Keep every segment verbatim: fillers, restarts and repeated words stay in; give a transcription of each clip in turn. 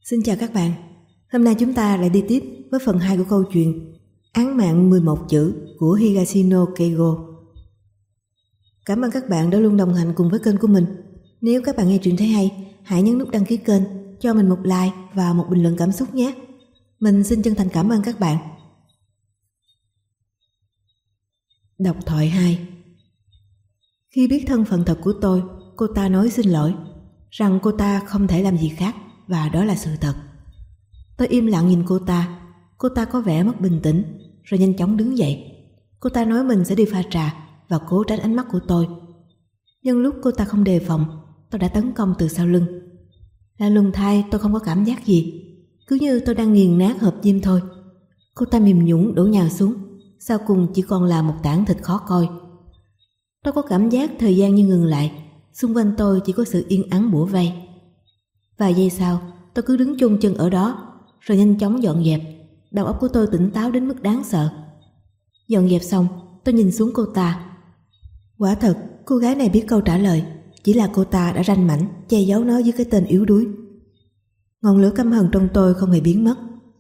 Xin chào các bạn. Hôm nay chúng ta lại đi tiếp với phần hai của câu chuyện Án mạng mười một chữ của Higashino Keigo. Cảm ơn các bạn đã luôn đồng hành cùng với kênh của mình. Nếu các bạn nghe truyện thấy hay, hãy nhấn nút đăng ký kênh, cho mình một like và một bình luận cảm xúc nhé. Mình xin chân thành cảm ơn các bạn. Độc thoại hai. Khi biết thân phận thật của tôi, cô ta nói xin lỗi, rằng cô ta không thể làm gì khác và đó là sự thật. Tôi im lặng nhìn cô ta. Cô ta có vẻ mất bình tĩnh, rồi nhanh chóng đứng dậy. Cô ta nói mình sẽ đi pha trà và cố tránh ánh mắt của tôi. Nhưng lúc cô ta không đề phòng, tôi đã tấn công từ sau lưng. Là lùng thay tôi không có cảm giác gì, cứ như tôi đang nghiền nát hộp diêm thôi. Cô ta mềm nhũn đổ nhào xuống, sau cùng chỉ còn là một tảng thịt khó coi. Tôi có cảm giác thời gian như ngừng lại, xung quanh tôi chỉ có sự yên ắng bủa vây. Vài giây sau, tôi cứ đứng chôn chân ở đó, rồi nhanh chóng dọn dẹp. Đầu óc của tôi tỉnh táo đến mức đáng sợ. Dọn dẹp xong, tôi nhìn xuống cô ta. Quả thật, cô gái này biết câu trả lời, chỉ là cô ta đã ranh mãnh che giấu nó dưới cái tên yếu đuối. Ngọn lửa căm hờn trong tôi không hề biến mất.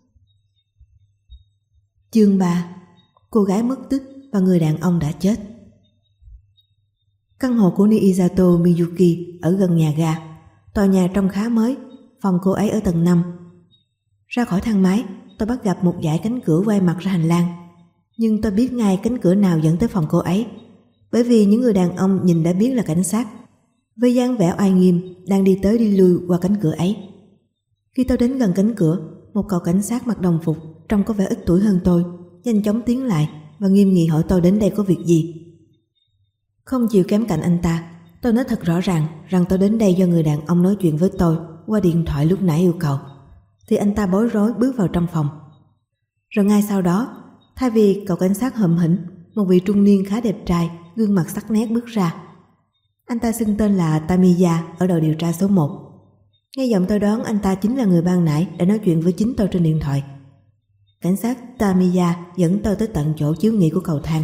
Chương ba. Cô gái mất tích và người đàn ông đã chết. Căn hộ của Niisato Miyuki ở gần nhà ga. Tòa nhà trông khá mới, phòng cô ấy ở tầng năm. Ra khỏi thang máy, tôi bắt gặp một dãy cánh cửa quay mặt ra hành lang. Nhưng tôi biết ngay cánh cửa nào dẫn tới phòng cô ấy, bởi vì những người đàn ông nhìn đã biết là cảnh sát, với dáng vẻ oai nghiêm đang đi tới đi lui qua cánh cửa ấy. Khi tôi đến gần cánh cửa, một cậu cảnh sát mặc đồng phục, trông có vẻ ít tuổi hơn tôi, nhanh chóng tiến lại và nghiêm nghị hỏi tôi đến đây có việc gì. Không chịu kém cạnh anh ta, tôi nói thật rõ ràng rằng tôi đến đây do người đàn ông nói chuyện với tôi qua điện thoại lúc nãy yêu cầu. Thì anh ta bối rối bước vào trong phòng. Rồi ngay sau đó, thay vì cậu cảnh sát hậm hĩnh, một vị trung niên khá đẹp trai, gương mặt sắc nét bước ra. Anh ta xưng tên là Tamiya ở đội điều tra số một. Nghe giọng tôi đoán anh ta chính là người ban nãy đã nói chuyện với chính tôi trên điện thoại. Cảnh sát Tamiya dẫn tôi tới tận chỗ chiếu nghỉ của cầu thang.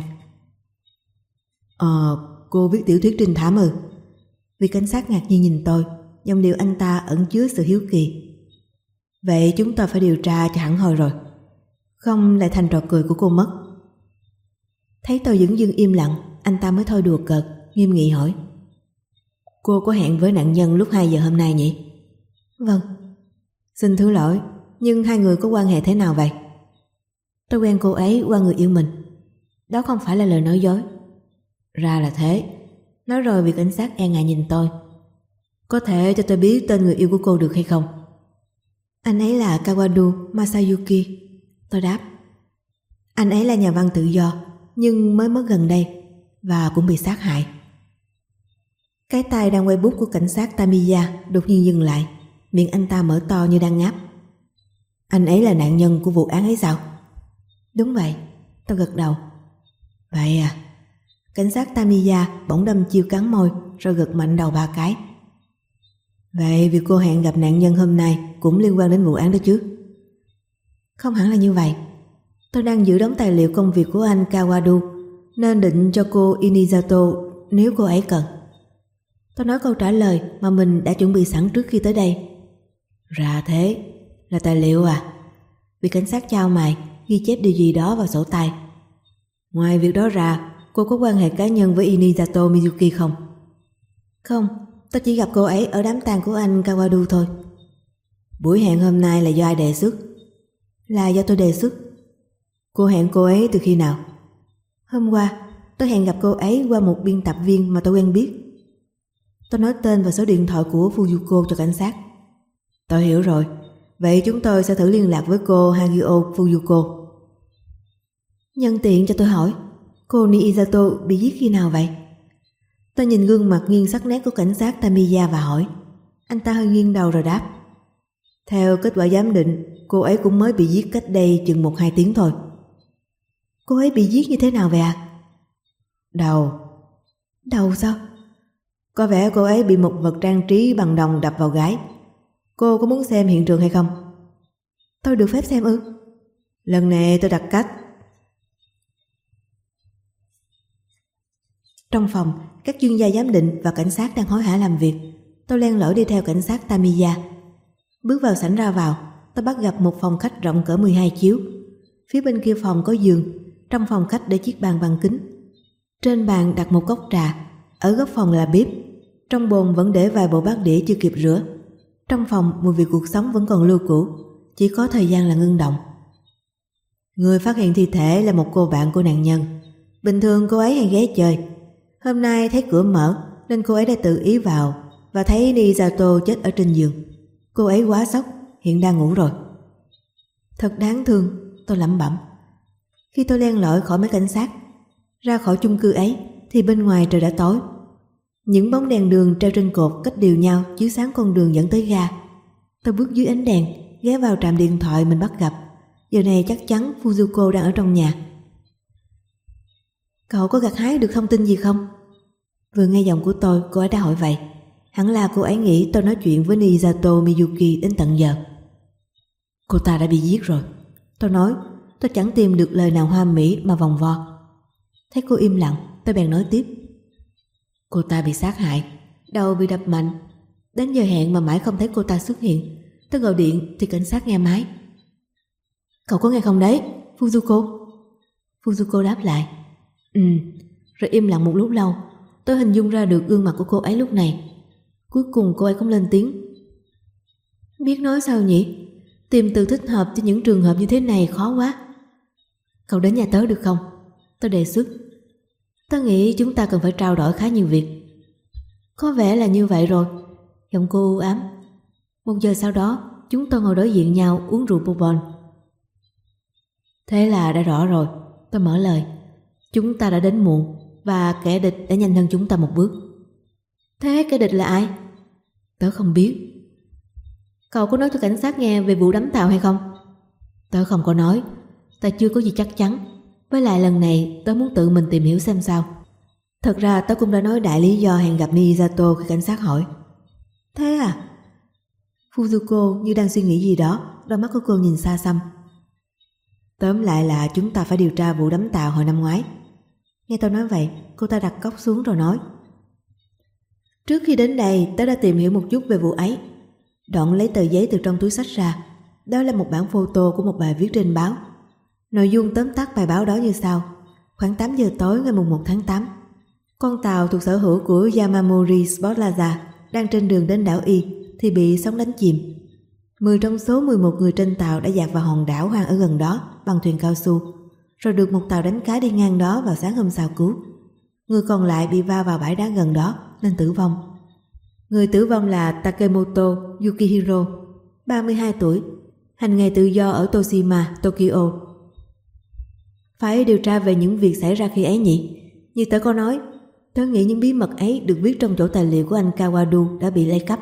Ờ, cô viết tiểu thuyết trinh thám ư? Vị cảnh sát ngạc nhiên nhìn tôi, giọng điệu anh ta ẩn chứa sự hiếu kỳ. Vậy chúng ta phải điều tra cho hẳn hoi rồi, không lại thành trò cười của cô mất. Thấy tôi dửng dưng im lặng, anh ta mới thôi đùa cợt, nghiêm nghị hỏi: Cô có hẹn với nạn nhân lúc hai giờ hôm nay nhỉ? Vâng. Xin thứ lỗi, nhưng hai người có quan hệ thế nào vậy? Tôi quen cô ấy qua người yêu mình. Đó không phải là lời nói dối. Ra là thế. Nói rồi vị cảnh sát e ngại nhìn tôi. Có thể cho tôi biết tên người yêu của cô được hay không? Anh ấy là Kawadu Masayuki. Tôi đáp. Anh ấy là nhà văn tự do, nhưng mới mất gần đây và cũng bị sát hại. Cái tay đang quay bút của cảnh sát Tamiya đột nhiên dừng lại, miệng anh ta mở to như đang ngáp. Anh ấy là nạn nhân của vụ án ấy sao? Đúng vậy, tôi gật đầu. Vậy à? Cảnh sát Tamiya bỗng đâm chiêu cắn môi rồi gật mạnh đầu ba cái. Vậy việc cô hẹn gặp nạn nhân hôm nay cũng liên quan đến vụ án đó chứ? Không hẳn là như vậy. Tôi đang giữ đống tài liệu công việc của anh Kawadu, nên định cho cô Inisato nếu cô ấy cần. Tôi nói câu trả lời mà mình đã chuẩn bị sẵn trước khi tới đây. Ra thế, là tài liệu à? Vị cảnh sát chau mày, ghi chép điều gì đó vào sổ tay. Ngoài việc đó ra, cô có quan hệ cá nhân với Inisato Mizuki không? Không, tôi chỉ gặp cô ấy ở đám tang của anh Kawadu thôi. Buổi hẹn hôm nay là do ai đề xuất? Là do tôi đề xuất. Cô hẹn cô ấy từ khi nào? Hôm qua, tôi hẹn gặp cô ấy qua một biên tập viên mà tôi quen biết. Tôi nói tên và số điện thoại của Fuyuko cho cảnh sát. Tôi hiểu rồi. Vậy chúng tôi sẽ thử liên lạc với cô Hagio Fuyuko. Nhân tiện cho tôi hỏi, cô Niisato bị giết khi nào vậy? Tôi nhìn gương mặt nghiêng sắc nét của cảnh sát Tamiya và hỏi. Anh ta hơi nghiêng đầu rồi đáp. Theo kết quả giám định, cô ấy cũng mới bị giết cách đây chừng một hai tiếng thôi. Cô ấy bị giết như thế nào vậy ạ? Đầu. Đầu sao? Có vẻ cô ấy bị một vật trang trí bằng đồng đập vào gáy. Cô có muốn xem hiện trường hay không? Tôi được phép xem ư? Lần này tôi đặt cách. Trong phòng, các chuyên gia giám định và cảnh sát đang hối hả làm việc. Tôi len lỏi đi theo cảnh sát Tamiya. Bước vào sảnh ra vào, tôi bắt gặp một phòng khách rộng cỡ mười hai chiếu. Phía bên kia phòng có giường, trong phòng khách để chiếc bàn bằng kính. Trên bàn đặt một cốc trà, ở góc phòng là bếp. Trong bồn vẫn để vài bộ bát đĩa chưa kịp rửa. Trong phòng mùi vị cuộc sống vẫn còn lưu cữu, chỉ có thời gian là ngưng động. Người phát hiện thi thể là một cô bạn của nạn nhân. Bình thường cô ấy hay ghé chơi. Hôm nay thấy cửa mở nên cô ấy đã tự ý vào và thấy Niisato chết ở trên giường. Cô ấy quá sốc, hiện đang ngủ rồi. Thật đáng thương, tôi lẩm bẩm. Khi tôi len lỏi khỏi mấy cảnh sát, ra khỏi chung cư ấy thì bên ngoài trời đã tối. Những bóng đèn đường treo trên cột cách đều nhau chiếu sáng con đường dẫn tới ga. Tôi bước dưới ánh đèn, ghé vào trạm điện thoại mình bắt gặp. Giờ này chắc chắn Fujiko đang ở trong nhà. Cậu có gặt hái được thông tin gì không? Vừa nghe giọng của tôi, cô ấy đã hỏi vậy. Hẳn là cô ấy nghĩ tôi nói chuyện với Nisato Miyuki đến tận giờ. Cô ta đã bị giết rồi. Tôi nói, tôi chẳng tìm được lời nào hoa mỹ mà vòng vo. Thấy cô im lặng, tôi bèn nói tiếp. Cô ta bị sát hại, đầu bị đập mạnh. Đến giờ hẹn mà mãi không thấy cô ta xuất hiện. Tôi gọi điện thì cảnh sát nghe máy. Cậu có nghe không đấy, Fujiko? Fujiko đáp lại. Ừ, rồi im lặng một lúc lâu. Tôi hình dung ra được gương mặt của cô ấy lúc này. Cuối cùng cô ấy cũng lên tiếng. Biết nói sao nhỉ? Tìm từ thích hợp cho những trường hợp như thế này khó quá. Cậu đến nhà tớ được không? Tôi đề xuất. Tớ nghĩ chúng ta cần phải trao đổi khá nhiều việc. Có vẻ là như vậy rồi. Giọng cô u ám. Một giờ sau đó chúng tôi ngồi đối diện nhau uống rượu bourbon. Thế là đã rõ rồi. Tôi mở lời. Chúng ta đã đến muộn và kẻ địch đã nhanh hơn chúng ta một bước. Thế kẻ địch là ai? Tớ không biết. Cậu có nói cho cảnh sát nghe về vụ đắm tàu hay không? Tớ không có nói. Ta chưa có gì chắc chắn. Với lại lần này tớ muốn tự mình tìm hiểu xem sao. Thật ra tớ cũng đã nói đại lý do hẹn gặp Nisato khi cảnh sát hỏi. Thế à? Fujiko như đang suy nghĩ gì đó. Đôi mắt của cô nhìn xa xăm. Tóm lại là chúng ta phải điều tra vụ đắm tàu hồi năm ngoái. Nghe tôi nói vậy, cô ta đặt cốc xuống rồi nói. Trước khi đến đây tớ đã tìm hiểu một chút về vụ ấy. Đoạn lấy tờ giấy từ trong túi xách ra. Đó là một bản photo của một bài viết trên báo. Nội dung tóm tắt bài báo đó như sau. Khoảng tám giờ tối ngày mùng một tháng tám, con tàu thuộc sở hữu của Yamamori Sport Plaza đang trên đường đến đảo Y thì bị sóng đánh chìm. Mười trong số mười một người trên tàu đã dạt vào hòn đảo hoang ở gần đó bằng thuyền cao su, rồi được một tàu đánh cá đi ngang đó vào sáng hôm sau cứu. Người còn lại bị va vào bãi đá gần đó nên tử vong. Người tử vong là Takemoto Yukihiro, ba mươi hai tuổi, hành nghề tự do ở Toshima, Tokyo. Phải điều tra về những việc xảy ra khi ấy nhỉ? Như tớ có nói, tớ nghĩ những bí mật ấy được viết trong chỗ tài liệu của anh Kawadu đã bị lấy cắp.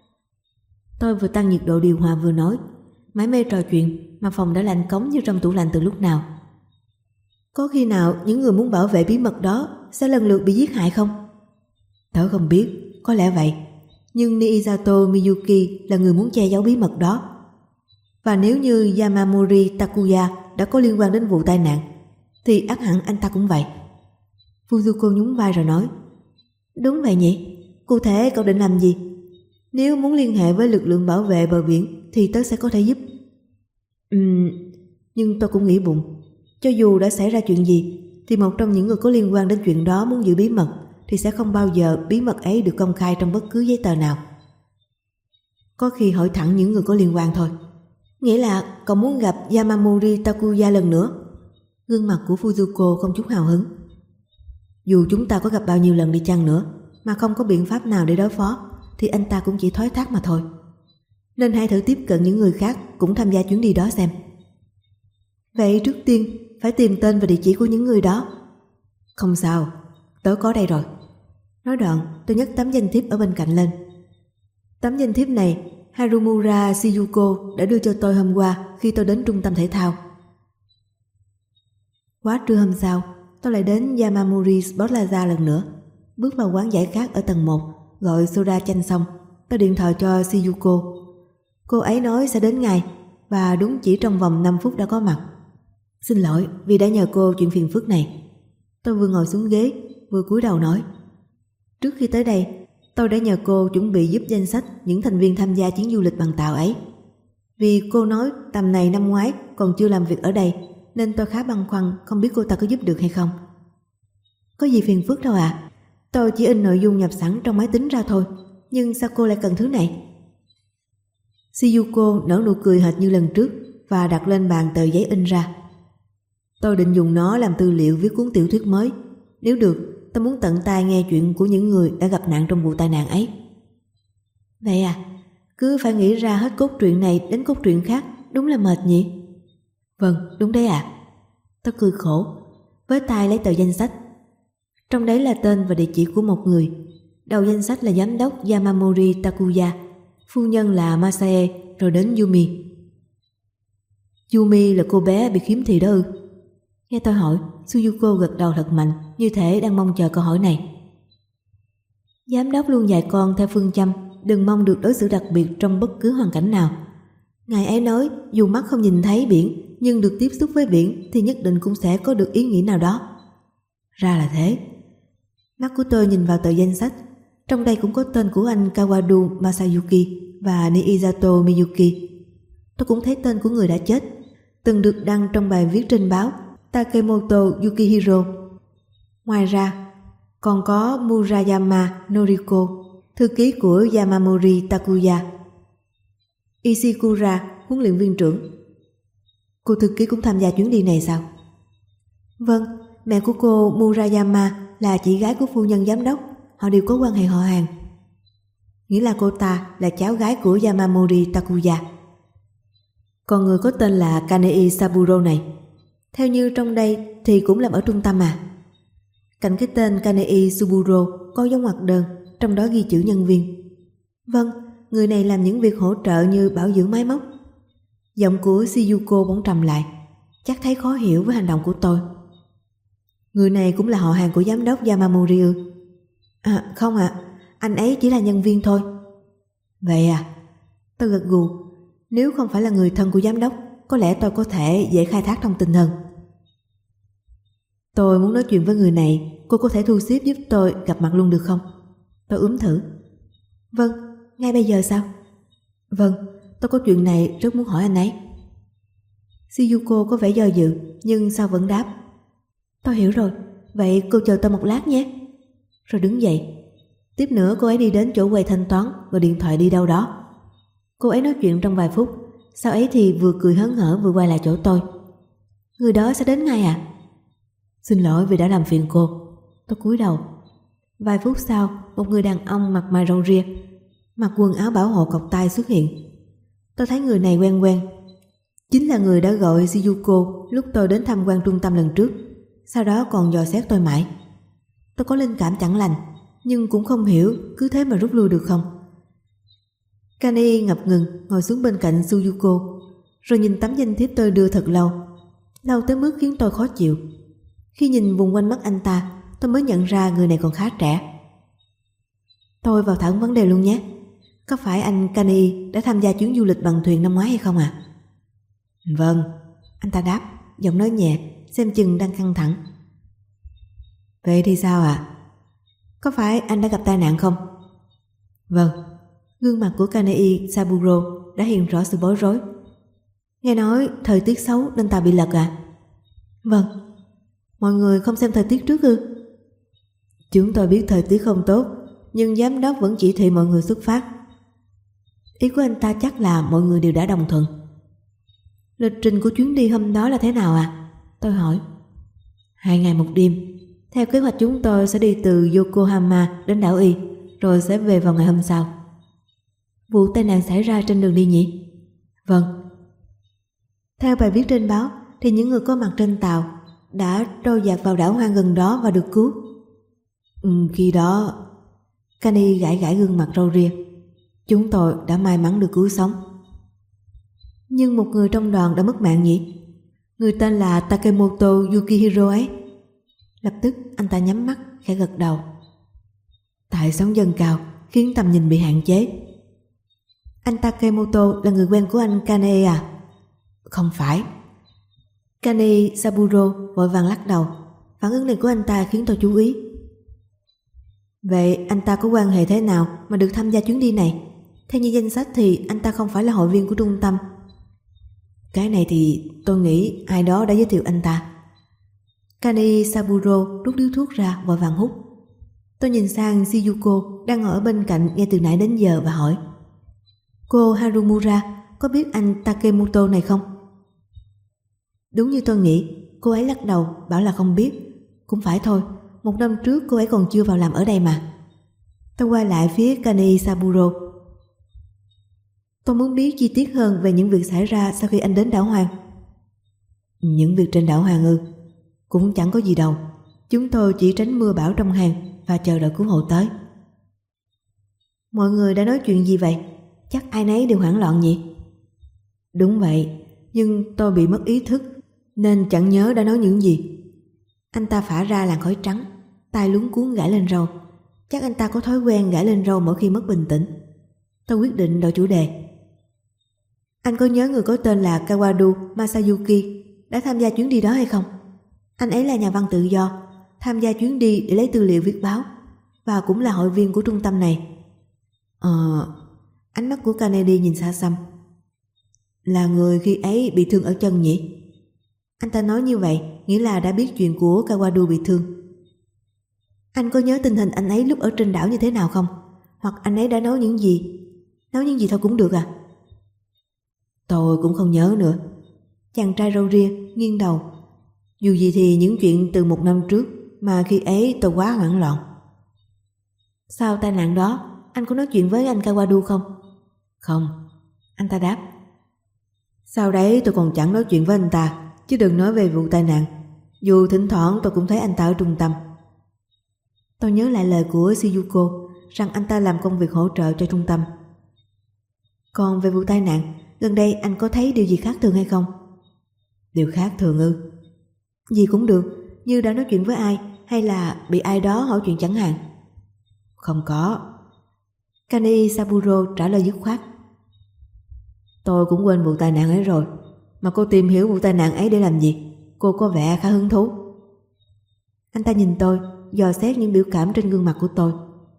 Tôi vừa tăng nhiệt độ điều hòa vừa nói, mải mê trò chuyện mà phòng đã lạnh cống như trong tủ lạnh từ lúc nào. Có khi nào những người muốn bảo vệ bí mật đó sẽ lần lượt bị giết hại không? Tớ không biết, có lẽ vậy. Nhưng Niisato Miyuki là người muốn che giấu bí mật đó. Và nếu như Yamamori Takuya đã có liên quan đến vụ tai nạn, thì ắt hẳn anh ta cũng vậy. Fujiko nhún vai rồi nói. Đúng vậy nhỉ? Cụ thể cậu định làm gì? Nếu muốn liên hệ với lực lượng bảo vệ bờ biển thì tớ sẽ có thể giúp. Ừm, nhưng tôi cũng nghĩ bụng, cho dù đã xảy ra chuyện gì thì một trong những người có liên quan đến chuyện đó muốn giữ bí mật thì sẽ không bao giờ bí mật ấy được công khai trong bất cứ giấy tờ nào. Có khi hỏi thẳng những người có liên quan thôi. Nghĩa là cậu muốn gặp Yamamori Takuya lần nữa? Gương mặt của Fujiko không chút hào hứng. Dù chúng ta có gặp bao nhiêu lần đi chăng nữa mà không có biện pháp nào để đối phó thì anh ta cũng chỉ thoái thác mà thôi. Nên hãy thử tiếp cận những người khác cũng tham gia chuyến đi đó xem. Vậy trước tiên phải tìm tên và địa chỉ của những người đó. Không sao, tớ có đây rồi. Nói đoạn tôi nhấc tấm danh thiếp ở bên cạnh lên. Tấm danh thiếp này Harumura Shiyuko đã đưa cho tôi hôm qua khi tôi đến trung tâm thể thao. Quá trưa hôm sau, tôi lại đến Yamamori Sport Plaza lần nữa. Bước vào quán giải khát ở tầng một, gọi soda chanh xong, tôi điện thoại cho Shiyuko. Cô ấy nói sẽ đến ngay và đúng chỉ trong vòng năm phút đã có mặt. Xin lỗi vì đã nhờ cô chuyện phiền phức này. Tôi vừa ngồi xuống ghế, vừa cúi đầu nói. Trước khi tới đây, tôi đã nhờ cô chuẩn bị giúp danh sách những thành viên tham gia chuyến du lịch bằng tàu ấy. Vì cô nói tầm này năm ngoái còn chưa làm việc ở đây, nên tôi khá băn khoăn không biết cô ta có giúp được hay không. Có gì phiền phức đâu ạ. Tôi chỉ in nội dung nhập sẵn trong máy tính ra thôi. Nhưng sao cô lại cần thứ này? Shiyuko nở nụ cười hệt như lần trước và đặt lên bàn tờ giấy in ra. Tôi định dùng nó làm tư liệu viết cuốn tiểu thuyết mới. Nếu được, tôi muốn tận tai nghe chuyện của những người đã gặp nạn trong vụ tai nạn ấy. Vậy à, cứ phải nghĩ ra hết cốt truyện này đến cốt truyện khác, đúng là mệt nhỉ? Vâng, đúng đấy ạ. À. Tôi cười khổ, với tay lấy tờ danh sách. Trong đấy là tên và địa chỉ của một người. Đầu danh sách là giám đốc Yamamori Takuya, phu nhân là Masae, rồi đến Yumi. Yumi là cô bé bị khiếm thị đó ư? Nghe tôi hỏi, Suyuko gật đầu thật mạnh, như thể đang mong chờ câu hỏi này. Giám đốc luôn dạy con theo phương châm đừng mong được đối xử đặc biệt trong bất cứ hoàn cảnh nào. Ngài ấy nói dù mắt không nhìn thấy biển, nhưng được tiếp xúc với biển thì nhất định cũng sẽ có được ý nghĩa nào đó. Ra là thế. Mắt của tôi nhìn vào tờ danh sách. Trong đây cũng có tên của anh Kawadu Masayuki và Niizato Miyuki. Tôi cũng thấy tên của người đã chết, từng được đăng trong bài viết trên báo Takemoto Yukihiro. Ngoài ra, còn có Murayama Noriko, thư ký của Yamamori Takuya. Ishikura, huấn luyện viên trưởng. Cô thư ký cũng tham gia chuyến đi này sao? Vâng, mẹ của cô Murayama là chị gái của phu nhân giám đốc. Họ đều có quan hệ họ hàng. Nghĩa là cô ta là cháu gái của Yamamori Takuya. Còn người có tên là Kanei Saburo này, theo như trong đây thì cũng làm ở trung tâm à? Cạnh cái tên Kanei Saburo có dấu ngoặc đơn, trong đó ghi chữ nhân viên. Vâng, người này làm những việc hỗ trợ như bảo dưỡng máy móc. Giọng của Shiyuko bỗng trầm lại, chắc thấy khó hiểu với hành động của tôi. Người này cũng là họ hàng của giám đốc Yamamori ư? À không ạ, à, anh ấy chỉ là nhân viên thôi. Vậy à? Tôi gật gù. Nếu không phải là người thân của giám đốc, có lẽ tôi có thể dễ khai thác thông tin hơn. Tôi muốn nói chuyện với người này, cô có thể thu xếp giúp tôi gặp mặt luôn được không? Tôi ướm thử. Vâng, ngay bây giờ sao? Vâng, tôi có chuyện này rất muốn hỏi anh ấy. Shiyuko có vẻ do dự, nhưng sao vẫn đáp. Tôi hiểu rồi, vậy cô chờ tôi một lát nhé. Rồi đứng dậy. Tiếp nữa cô ấy đi đến chỗ quầy thanh toán, gọi điện thoại đi đâu đó. Cô ấy nói chuyện trong vài phút, sau ấy thì vừa cười hớn hở vừa quay lại chỗ tôi. Người đó sẽ đến ngay à? Xin lỗi vì đã làm phiền cô. Tôi cúi đầu. Vài phút sau, một người đàn ông mặt mày râu ria, mặc quần áo bảo hộ cộc tay xuất hiện. Tôi thấy người này quen quen. Chính là người đã gọi Shiyuko lúc tôi đến tham quan trung tâm lần trước, sau đó còn dò xét tôi mãi. Tôi có linh cảm chẳng lành, nhưng cũng không hiểu cứ thế mà rút lui được không. Kanei ngập ngừng ngồi xuống bên cạnh Shiyuko, rồi nhìn tấm danh thiếp tôi đưa thật lâu, lâu tới mức khiến tôi khó chịu. Khi nhìn vùng quanh mắt anh ta, tôi mới nhận ra người này còn khá trẻ. Tôi vào thẳng vấn đề luôn nhé. Có phải anh Kanei đã tham gia chuyến du lịch bằng thuyền năm ngoái hay không ạ? À? Vâng, anh ta đáp, giọng nói nhẹ, xem chừng đang căng thẳng. Vậy thì sao ạ? À? Có phải anh đã gặp tai nạn không? Vâng. Gương mặt của Kanei Saburo đã hiện rõ sự bối rối. Nghe nói thời tiết xấu nên tàu bị lật à? Vâng. Mọi người không xem thời tiết trước ư? Chúng tôi biết thời tiết không tốt, nhưng giám đốc vẫn chỉ thị mọi người xuất phát. Ý của anh ta chắc là mọi người đều đã đồng thuận. Lịch trình của chuyến đi hôm đó là thế nào à? Tôi hỏi. Hai ngày một đêm. Theo kế hoạch chúng tôi sẽ đi từ Yokohama đến đảo Y, rồi sẽ về vào ngày hôm sau. Vụ tai nạn xảy ra trên đường đi nhỉ? Vâng. Theo bài viết trên báo thì những người có mặt trên tàu đã trôi dạt vào đảo hoang gần đó và được cứu. Ừ, khi đó Kanei gãi gãi gương mặt râu ria. Chúng tôi đã may mắn được cứu sống. Nhưng một người trong đoàn đã mất mạng nhỉ? Người tên là Takemoto Yukihiro ấy. Lập tức anh ta nhắm mắt khẽ gật đầu. Tại sóng dâng cao khiến tầm nhìn bị hạn chế. Anh Takemoto là người quen của anh Kanei à? Không phải. Kanei Saburo vội vàng lắc đầu. Phản ứng này của anh ta khiến tôi chú ý. Vậy anh ta có quan hệ thế nào mà được tham gia chuyến đi này? Theo như danh sách thì anh ta không phải là hội viên của trung tâm, Cái này thì tôi nghĩ ai đó đã giới thiệu anh ta. Kane Saburo rút điếu thuốc ra vội vàng hút. Tôi nhìn sang Shiyuko đang ngồi ở bên cạnh nghe từ nãy đến giờ và hỏi: Cô Harumura có biết anh Takemoto này không? Đúng như tôi nghĩ, cô ấy lắc đầu bảo là không biết. Cũng phải thôi, một năm trước cô ấy còn chưa vào làm ở đây mà. Tôi quay lại phía Kane Saburo. Tôi muốn biết chi tiết hơn về những việc xảy ra sau khi anh đến đảo hoang. Những việc trên đảo hoang ư? Cũng chẳng có gì đâu. Chúng tôi chỉ tránh mưa bão trong hang và chờ đợi cứu hộ tới. Mọi người đã nói chuyện gì vậy? Chắc ai nấy đều hoảng loạn nhỉ? Đúng vậy, nhưng tôi bị mất ý thức nên chẳng nhớ đã nói những gì. Anh ta phả ra làn khói trắng, tay luống cuống gãi lên râu. Chắc anh ta có thói quen gãi lên râu mỗi khi mất bình tĩnh. Tôi quyết định đổi chủ đề. Anh có nhớ người có tên là Kawadu Masayuki đã tham gia chuyến đi đó hay không? Anh ấy là nhà văn tự do, tham gia chuyến đi để lấy tư liệu viết báo và cũng là hội viên của trung tâm này. Ờ... Ánh mắt của Kennedy nhìn xa xăm. Là người khi ấy bị thương ở chân nhỉ? Anh ta nói như vậy nghĩa là đã biết chuyện của Kawadu bị thương. Anh có nhớ tình hình anh ấy lúc ở trên đảo như thế nào không? Hoặc anh ấy đã nói những gì? Nói những gì thôi cũng được à? Tôi cũng không nhớ nữa. Chàng trai râu ria nghiêng đầu. Dù gì thì những chuyện từ một năm trước mà khi ấy tôi quá hoảng loạn. Sau tai nạn đó anh có nói chuyện với anh Kawadu không? Không, anh ta đáp. Sau đấy tôi còn chẳng nói chuyện với anh ta, chứ đừng nói về vụ tai nạn. Dù thỉnh thoảng tôi cũng thấy anh ta ở trung tâm. Tôi nhớ lại lời của Shiyuko rằng anh ta làm công việc hỗ trợ cho trung tâm. Còn về vụ tai nạn, gần đây anh có thấy điều gì khác thường hay không? Điều khác thường ư? Gì cũng được, như đã nói chuyện với ai hay là bị ai đó hỏi chuyện chẳng hạn. Không có. Kane Saburo trả lời dứt khoát. Tôi cũng quên vụ tai nạn ấy rồi. Mà cô tìm hiểu vụ tai nạn ấy để làm gì? Cô có vẻ khá hứng thú. Anh ta nhìn tôi, dò xét những biểu cảm trên gương mặt của tôi.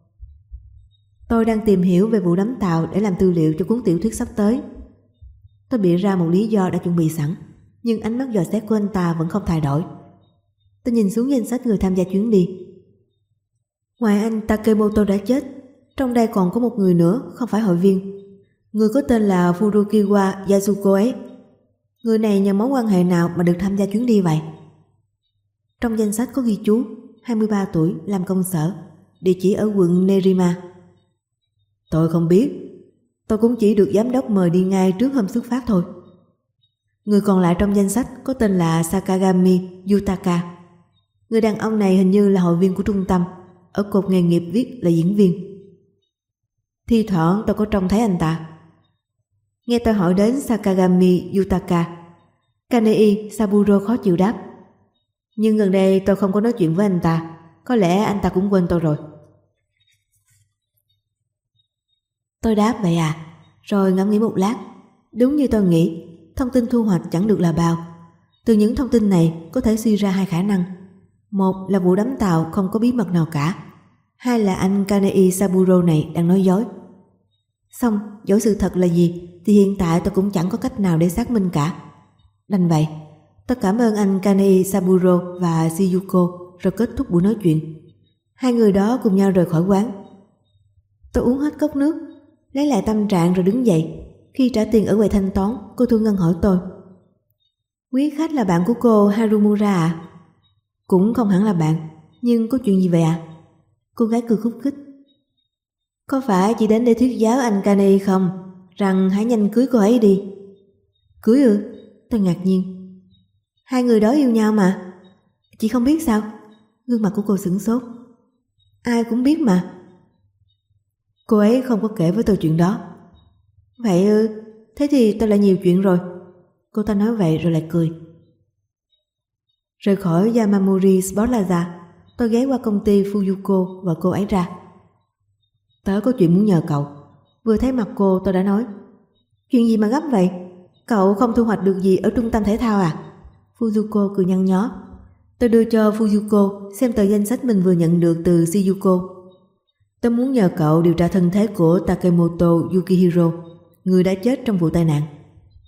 Tôi đang tìm hiểu về vụ đắm tàu để làm tư liệu cho cuốn tiểu thuyết sắp tới. Tôi bịa ra một lý do đã chuẩn bị sẵn, nhưng ánh mắt dò xét của anh ta vẫn không thay đổi. Tôi nhìn xuống danh sách người tham gia chuyến đi. Ngoài anh Takemoto đã chết, trong đây còn có một người nữa không phải hội viên. Người có tên là Furukiwa Yasuko ấy. Người này nhờ mối quan hệ nào mà được tham gia chuyến đi vậy? Trong danh sách có ghi chú hai mươi ba tuổi, làm công sở, địa chỉ ở quận Nerima. Tôi không biết. Tôi cũng chỉ được giám đốc mời đi ngay trước hôm xuất phát thôi. Người còn lại trong danh sách có tên là Sakagami Yutaka. Người đàn ông này hình như là hội viên của trung tâm, ở cột nghề nghiệp viết là diễn viên. Thi thoảng tôi có trông thấy anh ta. Nghe tôi hỏi đến Sakagami Yutaka, Kanei Saburo khó chịu đáp. Nhưng gần đây tôi không có nói chuyện với anh ta. Có lẽ anh ta cũng quên tôi rồi. Tôi đáp vậy à, rồi ngẫm nghĩ một lát. Đúng như tôi nghĩ, thông tin thu hoạch chẳng được là bao. Từ những thông tin này có thể suy ra hai khả năng. Một là vụ đắm tàu không có bí mật nào cả. Hai là anh Kanei Saburo này đang nói dối. Xong, dẫu sự thật là gì thì hiện tại tôi cũng chẳng có cách nào để xác minh cả. Đành vậy, tôi cảm ơn anh Kanei Saburo và Shiyuko rồi kết thúc buổi nói chuyện. Hai người đó cùng nhau rời khỏi quán. Tôi uống hết cốc nước, lấy lại tâm trạng rồi đứng dậy. Khi trả tiền ở quầy thanh toán, cô thu ngân hỏi tôi: Quý khách là bạn của cô Harumura à? Cũng không hẳn là bạn, nhưng có chuyện gì vậy ạ? À? Cô gái cười khúc khích. Có phải chỉ đến để thuyết giáo anh Kanei không, rằng hãy nhanh cưới cô ấy đi? Cưới ư? Tôi ngạc nhiên. Hai người đó yêu nhau mà. Chị không biết sao? Gương mặt của cô sửng sốt. Ai cũng biết mà. Cô ấy không có kể với tôi chuyện đó. Vậy ư? Thế thì tôi lại nhiều chuyện rồi. Cô ta nói vậy rồi lại cười. Rời khỏi Yamamori Sport Plaza, tôi ghé qua công ty Fuyuko và cô ấy ra. Tớ có chuyện muốn nhờ cậu. Vừa thấy mặt cô tôi đã nói: Chuyện gì mà gấp vậy? Cậu không thu hoạch được gì ở trung tâm thể thao à? Fuyuko cười nhăn nhó. Tôi đưa cho Fuyuko xem tờ danh sách mình vừa nhận được từ Shiyuko. Tôi muốn nhờ cậu điều tra thân thế của Takemoto Yukihiro, người đã chết trong vụ tai nạn.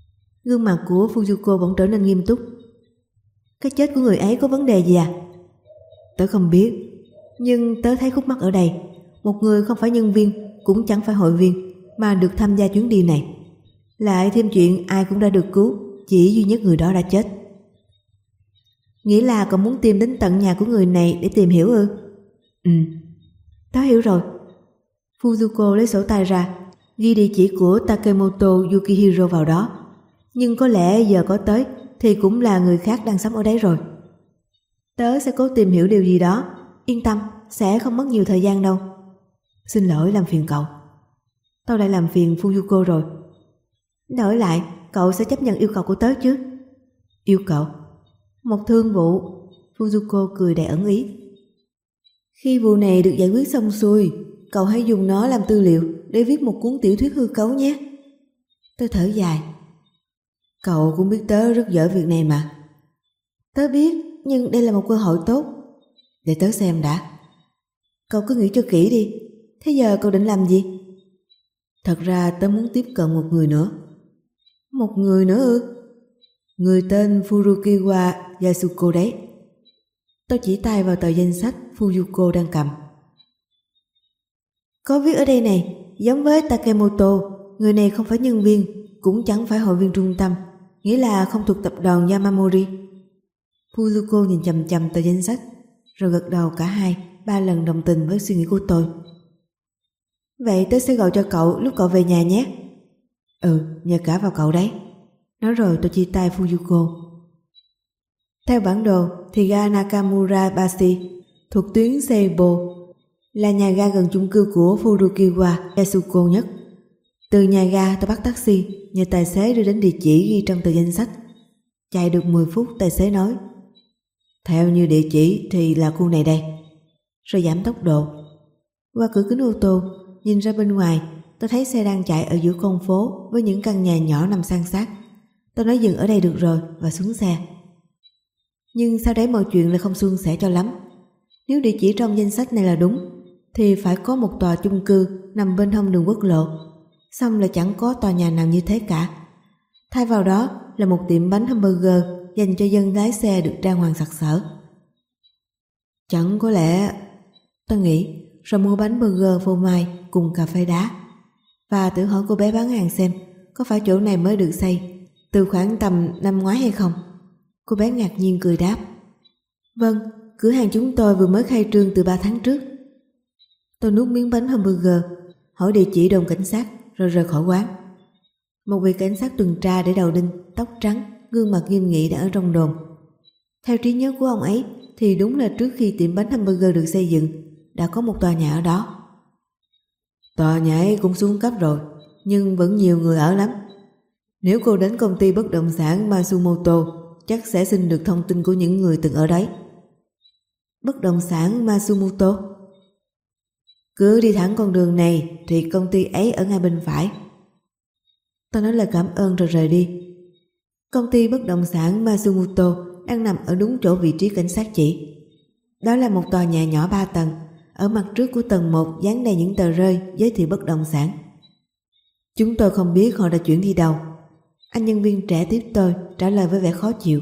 Gương mặt của Fujiko bỗng trở nên nghiêm túc. Cái chết của người ấy có vấn đề gì à? Tớ không biết, nhưng tớ thấy khúc mắc ở đây. Một người không phải nhân viên, cũng chẳng phải hội viên, mà được tham gia chuyến đi này. Lại thêm chuyện ai cũng đã được cứu, chỉ duy nhất người đó đã chết. Nghĩa là cậu muốn tìm đến tận nhà của người này để tìm hiểu ư? Ừ, tớ hiểu rồi. Fujiko lấy sổ tay ra, ghi địa chỉ của Takemoto Yukihiro vào đó. Nhưng có lẽ giờ có tới thì cũng là người khác đang sống ở đấy rồi. Tớ sẽ cố tìm hiểu điều gì đó. Yên tâm, sẽ không mất nhiều thời gian đâu. Xin lỗi làm phiền cậu. Tao đã làm phiền Fujiko rồi. Đổi lại, cậu sẽ chấp nhận yêu cầu của tớ chứ? Yêu cầu? Một thương vụ. Fujiko cười đầy ẩn ý. Khi vụ này được giải quyết xong xuôi, cậu hãy dùng nó làm tư liệu để viết một cuốn tiểu thuyết hư cấu nhé. Tớ thở dài. Cậu cũng biết tớ rất giỏi việc này mà. Tớ biết, nhưng đây là một cơ hội tốt. Để tớ xem đã. Cậu cứ nghĩ cho kỹ đi. Thế giờ cậu định làm gì? Thật ra tớ muốn tiếp cận một người nữa. Một người nữa ư? Người tên Furukiwa Yasuko đấy. Tớ chỉ tay vào tờ danh sách Fujiko đang cầm. Có viết ở đây này, giống với Takemoto, người này không phải nhân viên, cũng chẳng phải hội viên trung tâm, nghĩa là không thuộc tập đoàn Yamamori. Fujiko nhìn chằm chằm tờ danh sách, rồi gật đầu cả hai, ba lần đồng tình với suy nghĩ của tôi. Vậy tớ sẽ gọi cho cậu lúc cậu về nhà nhé. Ừ, nhờ cả vào cậu đấy. Nói rồi tôi chia tay Fujiko. Theo bản đồ thì ga Nakamura Bashi thuộc tuyến Seibo là nhà ga gần chung cư của Furukiwa Yasuko nhất. Từ nhà ga tôi bắt taxi, nhờ tài xế đưa đến địa chỉ ghi trong tờ danh sách. Chạy được mười phút, tài xế nói: theo như địa chỉ thì là khu này đây. Rồi giảm tốc độ. Qua cửa kính ô tô, nhìn ra bên ngoài, tôi thấy xe đang chạy ở giữa con phố với những căn nhà nhỏ nằm san sát. Tôi nói dừng ở đây được rồi và xuống xe. Nhưng sau đấy mọi chuyện lại không suôn sẻ cho lắm. Nếu địa chỉ trong danh sách này là đúng, thì phải có một tòa chung cư nằm bên hông đường quốc lộ. Xong là chẳng có tòa nhà nào như thế cả. Thay vào đó là một tiệm bánh hamburger dành cho dân lái xe được trang hoàng sặc sỡ. Chẳng có lẽ... Tôi nghĩ, rồi mua bánh burger phô mai cùng cà phê đá. Và tự hỏi cô bé bán hàng xem có phải chỗ này mới được xây từ khoảng tầm năm ngoái hay không. Cô bé ngạc nhiên cười đáp: vâng, cửa hàng chúng tôi vừa mới khai trương từ ba tháng trước. Tôi nuốt miếng bánh hamburger, hỏi địa chỉ đồn cảnh sát rồi rời khỏi quán. Một vị cảnh sát tuần tra để đầu đinh, tóc trắng, gương mặt nghiêm nghị đã ở trong đồn. Theo trí nhớ của ông ấy thì đúng là trước khi tiệm bánh hamburger được xây dựng đã có một tòa nhà ở đó. Tòa nhà ấy cũng xuống cấp rồi, nhưng vẫn nhiều người ở lắm. Nếu cô đến công ty bất động sản Matsumoto, chắc sẽ xin được thông tin của những người từng ở đấy. Bất động sản Matsumoto? Cứ đi thẳng con đường này thì công ty ấy ở ngay bên phải. Tôi nói lời cảm ơn rồi rời đi. Công ty bất động sản Matsumoto đang nằm ở đúng chỗ vị trí cảnh sát chỉ. Đó là một tòa nhà nhỏ ba tầng. Ở mặt trước của tầng một dán đầy những tờ rơi giới thiệu bất động sản. Chúng tôi không biết họ đã chuyển đi đâu. Anh nhân viên trẻ tiếp tôi, trả lời với vẻ khó chịu.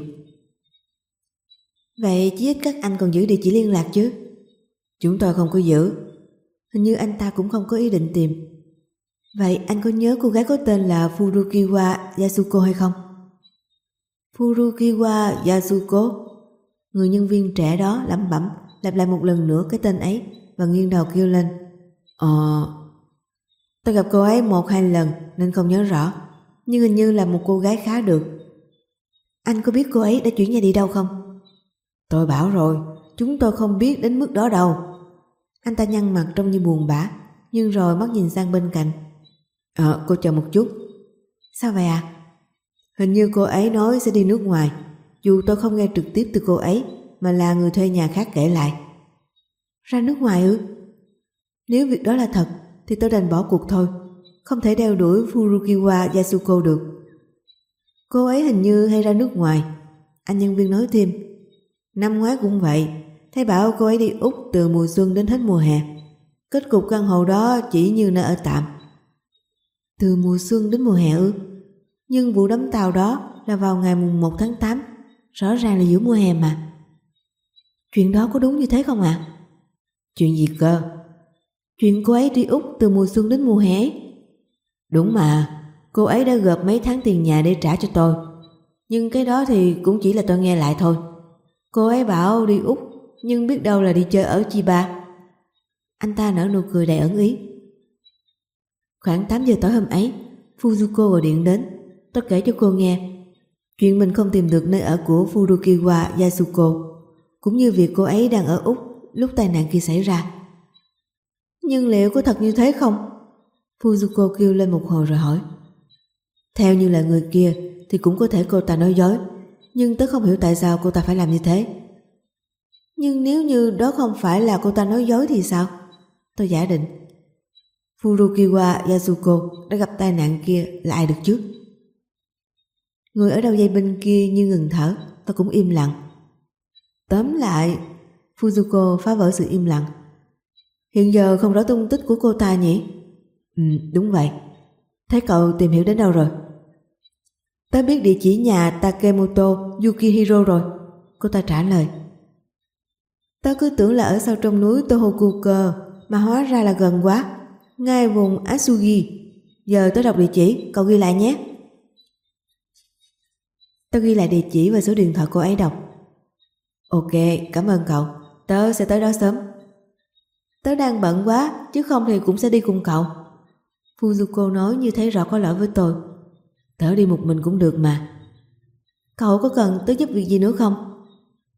Vậy chí ít các anh còn giữ địa chỉ liên lạc chứ? Chúng tôi không có giữ. Hình như anh ta cũng không có ý định tìm. Vậy anh có nhớ cô gái có tên là Furukiwa Yasuko hay không? Furukiwa Yasuko? Người nhân viên trẻ đó lẩm bẩm lặp lại một lần nữa cái tên ấy và nghiêng đầu kêu lên: Ờ... Tôi gặp cô ấy một hai lần nên không nhớ rõ, nhưng hình như là một cô gái khá được. Anh có biết cô ấy đã chuyển nhà đi đâu không? Tôi bảo rồi, chúng tôi không biết đến mức đó đâu. Anh ta nhăn mặt trông như buồn bã, nhưng rồi mắt nhìn sang bên cạnh. Ờ, cô chờ một chút. Sao vậy à? Hình như cô ấy nói sẽ đi nước ngoài, dù tôi không nghe trực tiếp từ cô ấy, mà là người thuê nhà khác kể lại. Ra nước ngoài ư? Nếu việc đó là thật thì tôi đành bỏ cuộc thôi. Không thể đeo đuổi Furukiwa Yasuko được. Cô ấy hình như hay ra nước ngoài. Anh nhân viên nói thêm. Năm ngoái cũng vậy. Thấy bảo cô ấy đi Úc từ mùa xuân đến hết mùa hè. Kết cục căn hộ đó chỉ như nơi ở tạm. Từ mùa xuân đến mùa hè ư? Nhưng vụ đắm tàu đó là vào ngày mùng một tháng tám, rõ ràng là giữa mùa hè mà. Chuyện đó có đúng như thế không ạ? À? Chuyện gì cơ? Chuyện cô ấy đi Úc từ mùa xuân đến mùa hè. Đúng mà, cô ấy đã gộp mấy tháng tiền nhà để trả cho tôi. Nhưng cái đó thì cũng chỉ là tôi nghe lại thôi. Cô ấy bảo đi Úc, nhưng biết đâu là đi chơi ở Chiba. Anh ta nở nụ cười đầy ẩn ý. Khoảng tám giờ tối hôm ấy, Fujiko gọi điện đến. Tôi kể cho cô nghe chuyện mình không tìm được nơi ở của Furukawa Yasuko, cũng như việc cô ấy đang ở Úc lúc tai nạn kia xảy ra. Nhưng liệu có thật như thế không? Fujiko kêu lên một hồi rồi hỏi. Theo như là người kia thì cũng có thể cô ta nói dối, nhưng tớ không hiểu tại sao cô ta phải làm như thế. Nhưng nếu như đó không phải là cô ta nói dối thì sao? Tôi giả định. Furukawa Yasuko đã gặp tai nạn kia là ai được trước? Người ở đầu dây bên kia như ngừng thở. Tôi cũng im lặng. Tóm lại, Fujiko phá vỡ sự im lặng. Hiện giờ không rõ tung tích của cô ta nhỉ? Ừ, đúng vậy. Thế cậu tìm hiểu đến đâu rồi? Tớ biết địa chỉ nhà Takemoto Yukihiro rồi. Cô ta trả lời. Tớ cứ tưởng là ở sau trong núi Tohoku cơ, mà hóa ra là gần quá, ngay vùng Atsugi. Giờ tớ đọc địa chỉ, cậu ghi lại nhé. Tớ ghi lại địa chỉ và số điện thoại cô ấy đọc. Ok, cảm ơn cậu. Tớ sẽ tới đó sớm. Tớ đang bận quá, chứ không thì cũng sẽ đi cùng cậu. Fujiko nói như thấy rõ có lỗi với tôi. Tớ đi một mình cũng được mà. Cậu có cần tớ giúp việc gì nữa không?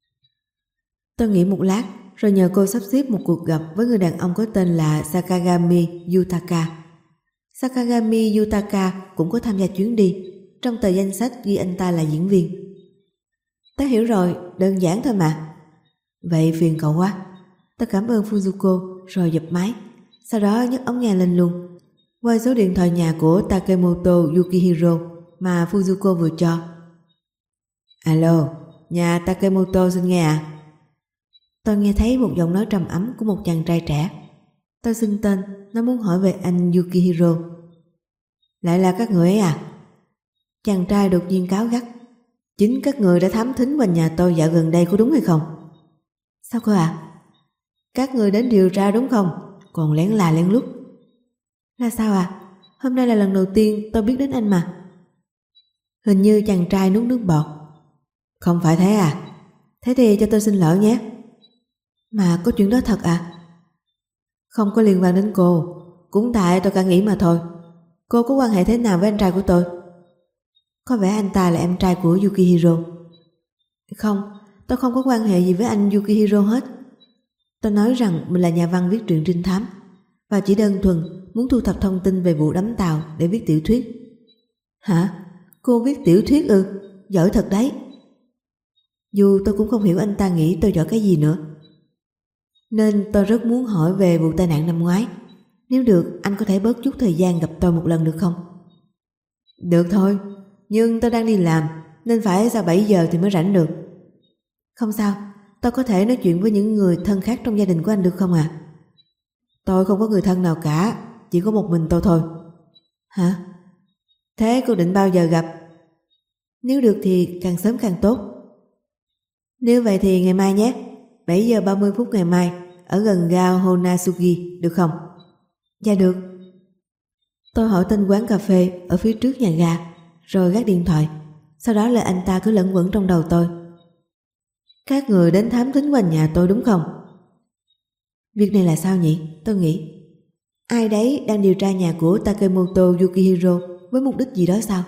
Tôi nghĩ một lát, rồi nhờ cô sắp xếp một cuộc gặp với người đàn ông có tên là Sakagami Yutaka. Sakagami Yutaka cũng có tham gia chuyến đi. Trong tờ danh sách ghi anh ta là diễn viên. Tớ hiểu rồi, đơn giản thôi mà. Vậy phiền cậu quá. Tớ cảm ơn Fujiko rồi dập máy. Sau đó nhấc ống nghe lên luôn, quay số điện thoại nhà của Takemoto Yukihiro mà Fujiko vừa cho. Alo, nhà Takemoto xin nghe à? Tôi nghe thấy một giọng nói trầm ấm của một chàng trai trẻ. Tôi xưng tên, nó muốn hỏi về anh Yukihiro. Lại là các người ấy à? Chàng trai đột nhiên cáu gắt. Chính các người đã thám thính quanh nhà tôi dạo gần đây, có đúng hay không? Sao cơ à? Các người đến điều tra đúng không? Còn lén là lén lút. Là sao à? Hôm nay là lần đầu tiên tôi biết đến anh mà. Hình như chàng trai nuốt nước bọt. Không phải thế à? Thế thì cho tôi xin lỗi nhé. Mà có chuyện đó thật à? Không có liên quan đến cô. Cũng tại tôi cả nghĩ mà thôi. Cô có quan hệ thế nào với anh trai của tôi? Có vẻ anh ta là em trai của Yukihiro. Không, tôi không có quan hệ gì với anh Yukihiro hết. Tôi nói rằng mình là nhà văn viết truyện trinh thám và chỉ đơn thuần muốn thu thập thông tin về vụ đắm tàu để viết tiểu thuyết. Hả? Cô viết tiểu thuyết ư? Giỏi thật đấy. Dù tôi cũng không hiểu anh ta nghĩ tôi giỏi cái gì nữa. Nên tôi rất muốn hỏi về vụ tai nạn năm ngoái. Nếu được, anh có thể bớt chút thời gian gặp tôi một lần được không? Được thôi, nhưng tôi đang đi làm nên phải sau bảy giờ thì mới rảnh được. Không sao, tôi có thể nói chuyện với những người thân khác trong gia đình của anh được không à? Tôi không có người thân nào cả, chỉ có một mình tôi thôi. Hả? Thế cô định bao giờ gặp? Nếu được thì càng sớm càng tốt. Nếu vậy thì ngày mai nhé, bảy giờ ba mươi phút ngày mai, ở gần ga Honasugi, được không? Dạ được. Tôi hỏi tên quán cà phê ở phía trước nhà ga, rồi gác điện thoại. Sau đó lời anh ta cứ lẫn quẩn trong đầu tôi. Các người đến thám thính quanh nhà tôi đúng không? Việc này là sao nhỉ? Tôi nghĩ ai đấy đang điều tra nhà của Takemoto Yukihiro với mục đích gì đó sao?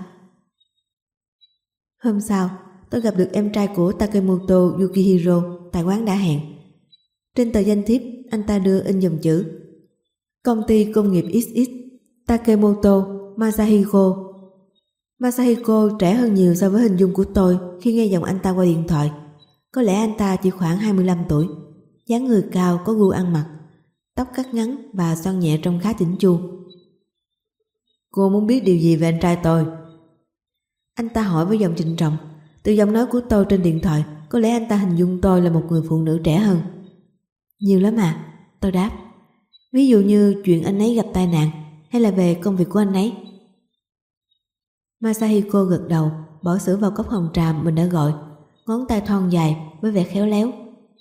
Hôm sau, tôi gặp được em trai của Takemoto Yukihiro tại quán đã hẹn. Trên tờ danh thiếp, anh ta đưa in dòng chữ: Công ty công nghiệp ích ích, Takemoto Masahiko. Masahiko trẻ hơn nhiều so với hình dung của tôi khi nghe giọng anh ta qua điện thoại. Có lẽ anh ta chỉ khoảng hai mươi lăm tuổi, dáng người cao, có gu ăn mặc, tóc cắt ngắn và xoăn nhẹ trông khá chỉnh chu. Cô muốn biết điều gì về anh trai tôi? Anh ta hỏi với giọng trịnh trọng. Từ giọng nói của tôi trên điện thoại, có lẽ anh ta hình dung tôi là một người phụ nữ trẻ hơn. Nhiều lắm à? Tôi đáp. Ví dụ như chuyện anh ấy gặp tai nạn, hay là về công việc của anh ấy. Masahiko gật đầu, bỏ sữa vào cốc hồng trà mình đã gọi, ngón tay thon dài với vẻ khéo léo.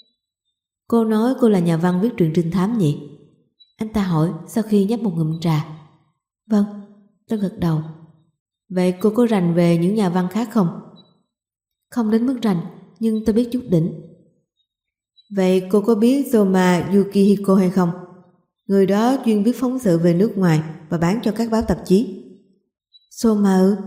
Cô nói cô là nhà văn viết truyện trinh thám nhỉ? Anh ta hỏi sau khi nhấp một ngụm trà. Vâng, tôi gật đầu. Vậy cô có rành về những nhà văn khác không? Không đến mức rành, nhưng tôi biết chút đỉnh. Vậy cô có biết Soma Yukihiko hay không? Người đó chuyên viết phóng sự về nước ngoài và bán cho các báo tạp chí. Soma ư?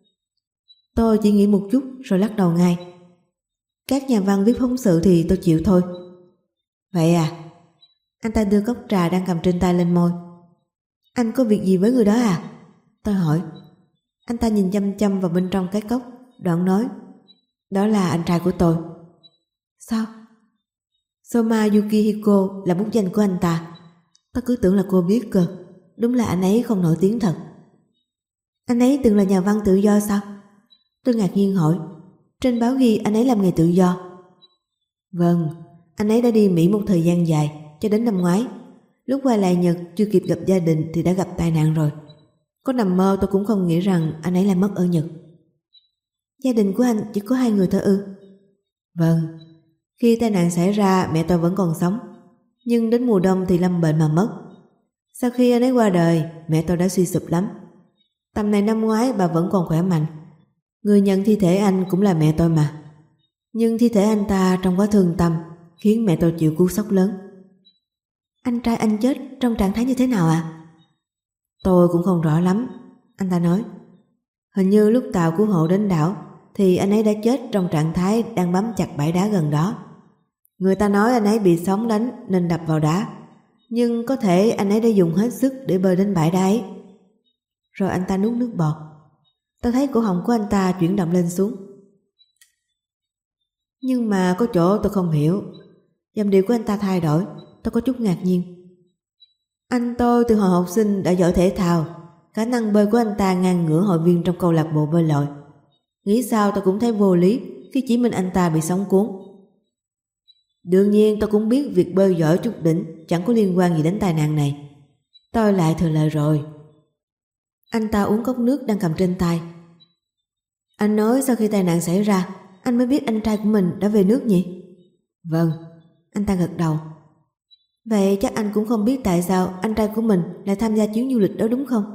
Tôi chỉ nghĩ một chút rồi lắc đầu ngay. Các nhà văn viết phóng sự thì tôi chịu thôi. Vậy à? Anh ta đưa cốc trà đang cầm trên tay lên môi. Anh có việc gì với người đó à? Tôi hỏi. Anh ta nhìn chăm chăm vào bên trong cái cốc, đoạn nói. Đó là anh trai của tôi. Sao? Soma Yukihiko là bút danh của anh ta. Tôi cứ tưởng là cô biết cơ. Đúng là anh ấy không nổi tiếng thật. Anh ấy từng là nhà văn tự do sao? Tôi ngạc nhiên hỏi. Trên báo ghi anh ấy làm nghề tự do. Vâng, anh ấy đã đi Mỹ một thời gian dài, cho đến năm ngoái. Lúc quay lại Nhật chưa kịp gặp gia đình thì đã gặp tai nạn rồi. Có nằm mơ tôi cũng không nghĩ rằng anh ấy lại mất ở Nhật. Gia đình của anh chỉ có hai người thôi ư? Vâng, khi tai nạn xảy ra mẹ tôi vẫn còn sống, nhưng đến mùa đông thì lâm bệnh mà mất. Sau khi anh ấy qua đời, mẹ tôi đã suy sụp lắm. Tầm này năm ngoái bà vẫn còn khỏe mạnh. Người nhận thi thể anh cũng là mẹ tôi mà. Nhưng thi thể anh ta trông quá thương tâm, khiến mẹ tôi chịu cú sốc lớn. Anh trai anh chết trong trạng thái như thế nào à? Tôi cũng không rõ lắm, anh ta nói. Hình như lúc tàu cứu hộ đến đảo thì anh ấy đã chết trong trạng thái đang bám chặt bãi đá gần đó. Người ta nói anh ấy bị sóng đánh nên đập vào đá, nhưng có thể anh ấy đã dùng hết sức để bơi đến bãi đá ấy. Rồi anh ta nuốt nước bọt. Tôi thấy cổ họng của anh ta chuyển động lên xuống. Nhưng mà có chỗ tôi không hiểu. Giọng điệu của anh ta thay đổi. Tôi có chút ngạc nhiên. Anh tôi từ hồi học sinh đã giỏi thể thao. Khả năng bơi của anh ta ngang ngửa hội viên trong câu lạc bộ bơi lội. Nghĩ sao tôi cũng thấy vô lý khi chỉ mình anh ta bị sóng cuốn. Đương nhiên tôi cũng biết việc bơi giỏi chút đỉnh chẳng có liên quan gì đến tai nạn này. Tôi lại thừa lời rồi. Anh ta uống cốc nước đang cầm trên tay. Anh nói sau khi tai nạn xảy ra, anh mới biết anh trai của mình đã về nước nhỉ? Vâng, anh ta gật đầu. Vậy chắc anh cũng không biết tại sao anh trai của mình lại tham gia chuyến du lịch đó đúng không?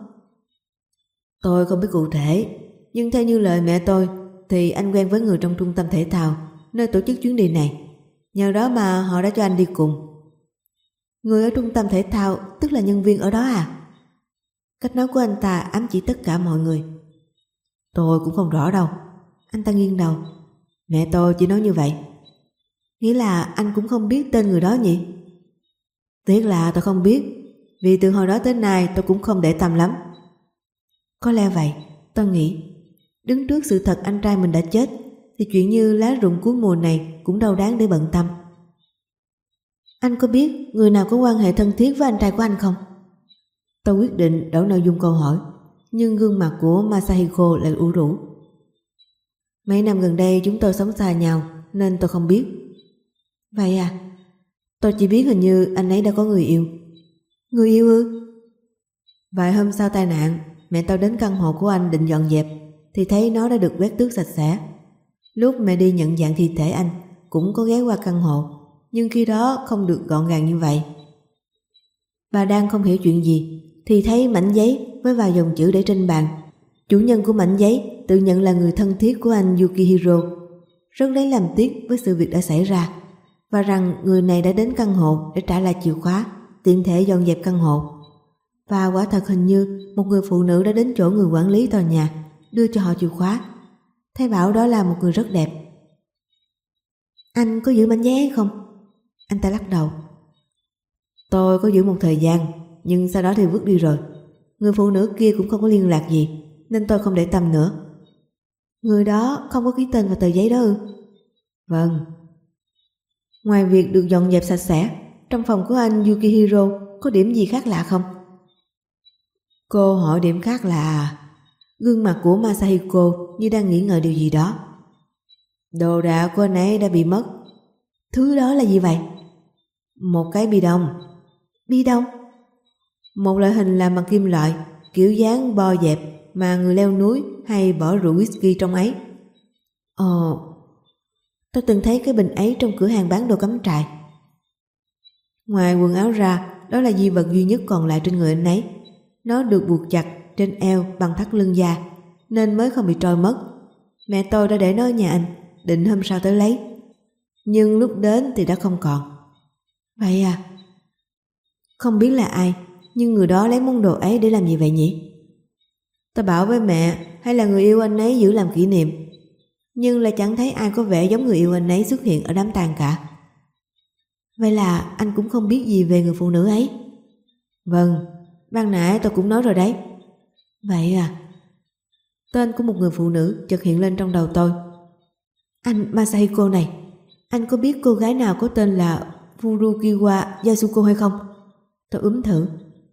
Tôi không biết cụ thể, nhưng theo như lời mẹ tôi thì anh quen với người trong trung tâm thể thao nơi tổ chức chuyến đi này. Nhờ đó mà họ đã cho anh đi cùng. Người ở trung tâm thể thao tức là nhân viên ở đó à? Cách nói của anh ta ám chỉ tất cả mọi người. Tôi cũng không rõ đâu. Anh ta nghiêng đầu. Mẹ tôi chỉ nói như vậy. Nghĩa là anh cũng không biết tên người đó nhỉ? Tiếc là tôi không biết, vì từ hồi đó tới nay tôi cũng không để tâm lắm. Có lẽ vậy, tôi nghĩ. Đứng trước sự thật anh trai mình đã chết thì chuyện như lá rụng cuối mùa này cũng đâu đáng để bận tâm. Anh có biết người nào có quan hệ thân thiết với anh trai của anh không? Tôi quyết định đổi nội dung câu hỏi, nhưng gương mặt của Masahiko lại ủ rũ. Mấy năm gần đây chúng tôi sống xa nhau nên tôi không biết. Vậy à? Tôi chỉ biết hình như anh ấy đã có người yêu. Người yêu ư? Vài hôm sau tai nạn, mẹ tôi đến căn hộ của anh định dọn dẹp thì thấy nó đã được quét tước sạch sẽ. Lúc mẹ đi nhận dạng thi thể anh cũng có ghé qua căn hộ, nhưng khi đó không được gọn gàng như vậy. Bà đang không hiểu chuyện gì thì thấy mảnh giấy với vài dòng chữ để trên bàn. Chủ nhân của mảnh giấy tự nhận là người thân thiết của anh Yukihiro, rất lấy làm tiếc với sự việc đã xảy ra, và rằng người này đã đến căn hộ để trả lại chìa khóa, tiện thể dọn dẹp căn hộ. Và quả thật hình như một người phụ nữ đã đến chỗ người quản lý tòa nhà, đưa cho họ chìa khóa. Thấy bảo đó là một người rất đẹp. Anh có giữ mảnh giấy hay không? Anh ta lắc đầu. Tôi có giữ một thời gian, nhưng sau đó thì vứt đi rồi. Người phụ nữ kia cũng không có liên lạc gì, nên tôi không để tâm nữa. Người đó không có ký tên vào tờ giấy đó ư? Vâng. Ngoài việc được dọn dẹp sạch sẽ, trong phòng của anh Yukihiro có điểm gì khác lạ không? Cô hỏi điểm khác lạ. Gương mặt của Masahiko như đang nghĩ ngợi điều gì đó. Đồ đạc của anh ấy đã bị mất. Thứ đó là gì vậy? Một cái bi đông. Bi đông? Một loại hình làm bằng kim loại, kiểu dáng bo dẹp, mà người leo núi hay bỏ rượu whisky trong ấy. Ồ, tôi từng thấy cái bình ấy trong cửa hàng bán đồ cắm trại. Ngoài quần áo ra, đó là di vật duy nhất còn lại trên người anh ấy. Nó được buộc chặt trên eo bằng thắt lưng da, nên mới không bị trôi mất. Mẹ tôi đã để nó ở nhà anh, định hôm sau tới lấy. Nhưng lúc đến thì đã không còn. Vậy à? Không biết là ai, nhưng người đó lấy món đồ ấy để làm gì vậy nhỉ? Tôi bảo với mẹ hay là người yêu anh ấy giữ làm kỷ niệm, nhưng lại chẳng thấy ai có vẻ giống người yêu anh ấy xuất hiện ở đám tang cả. Vậy là anh cũng không biết gì về người phụ nữ ấy? Vâng, ban nãy tôi cũng nói rồi đấy. Vậy à? Tên của một người phụ nữ chợt hiện lên trong đầu tôi. Anh Masahiko này, anh có biết cô gái nào có tên là Furukiwa Yasuko hay không? Tôi ướm thử.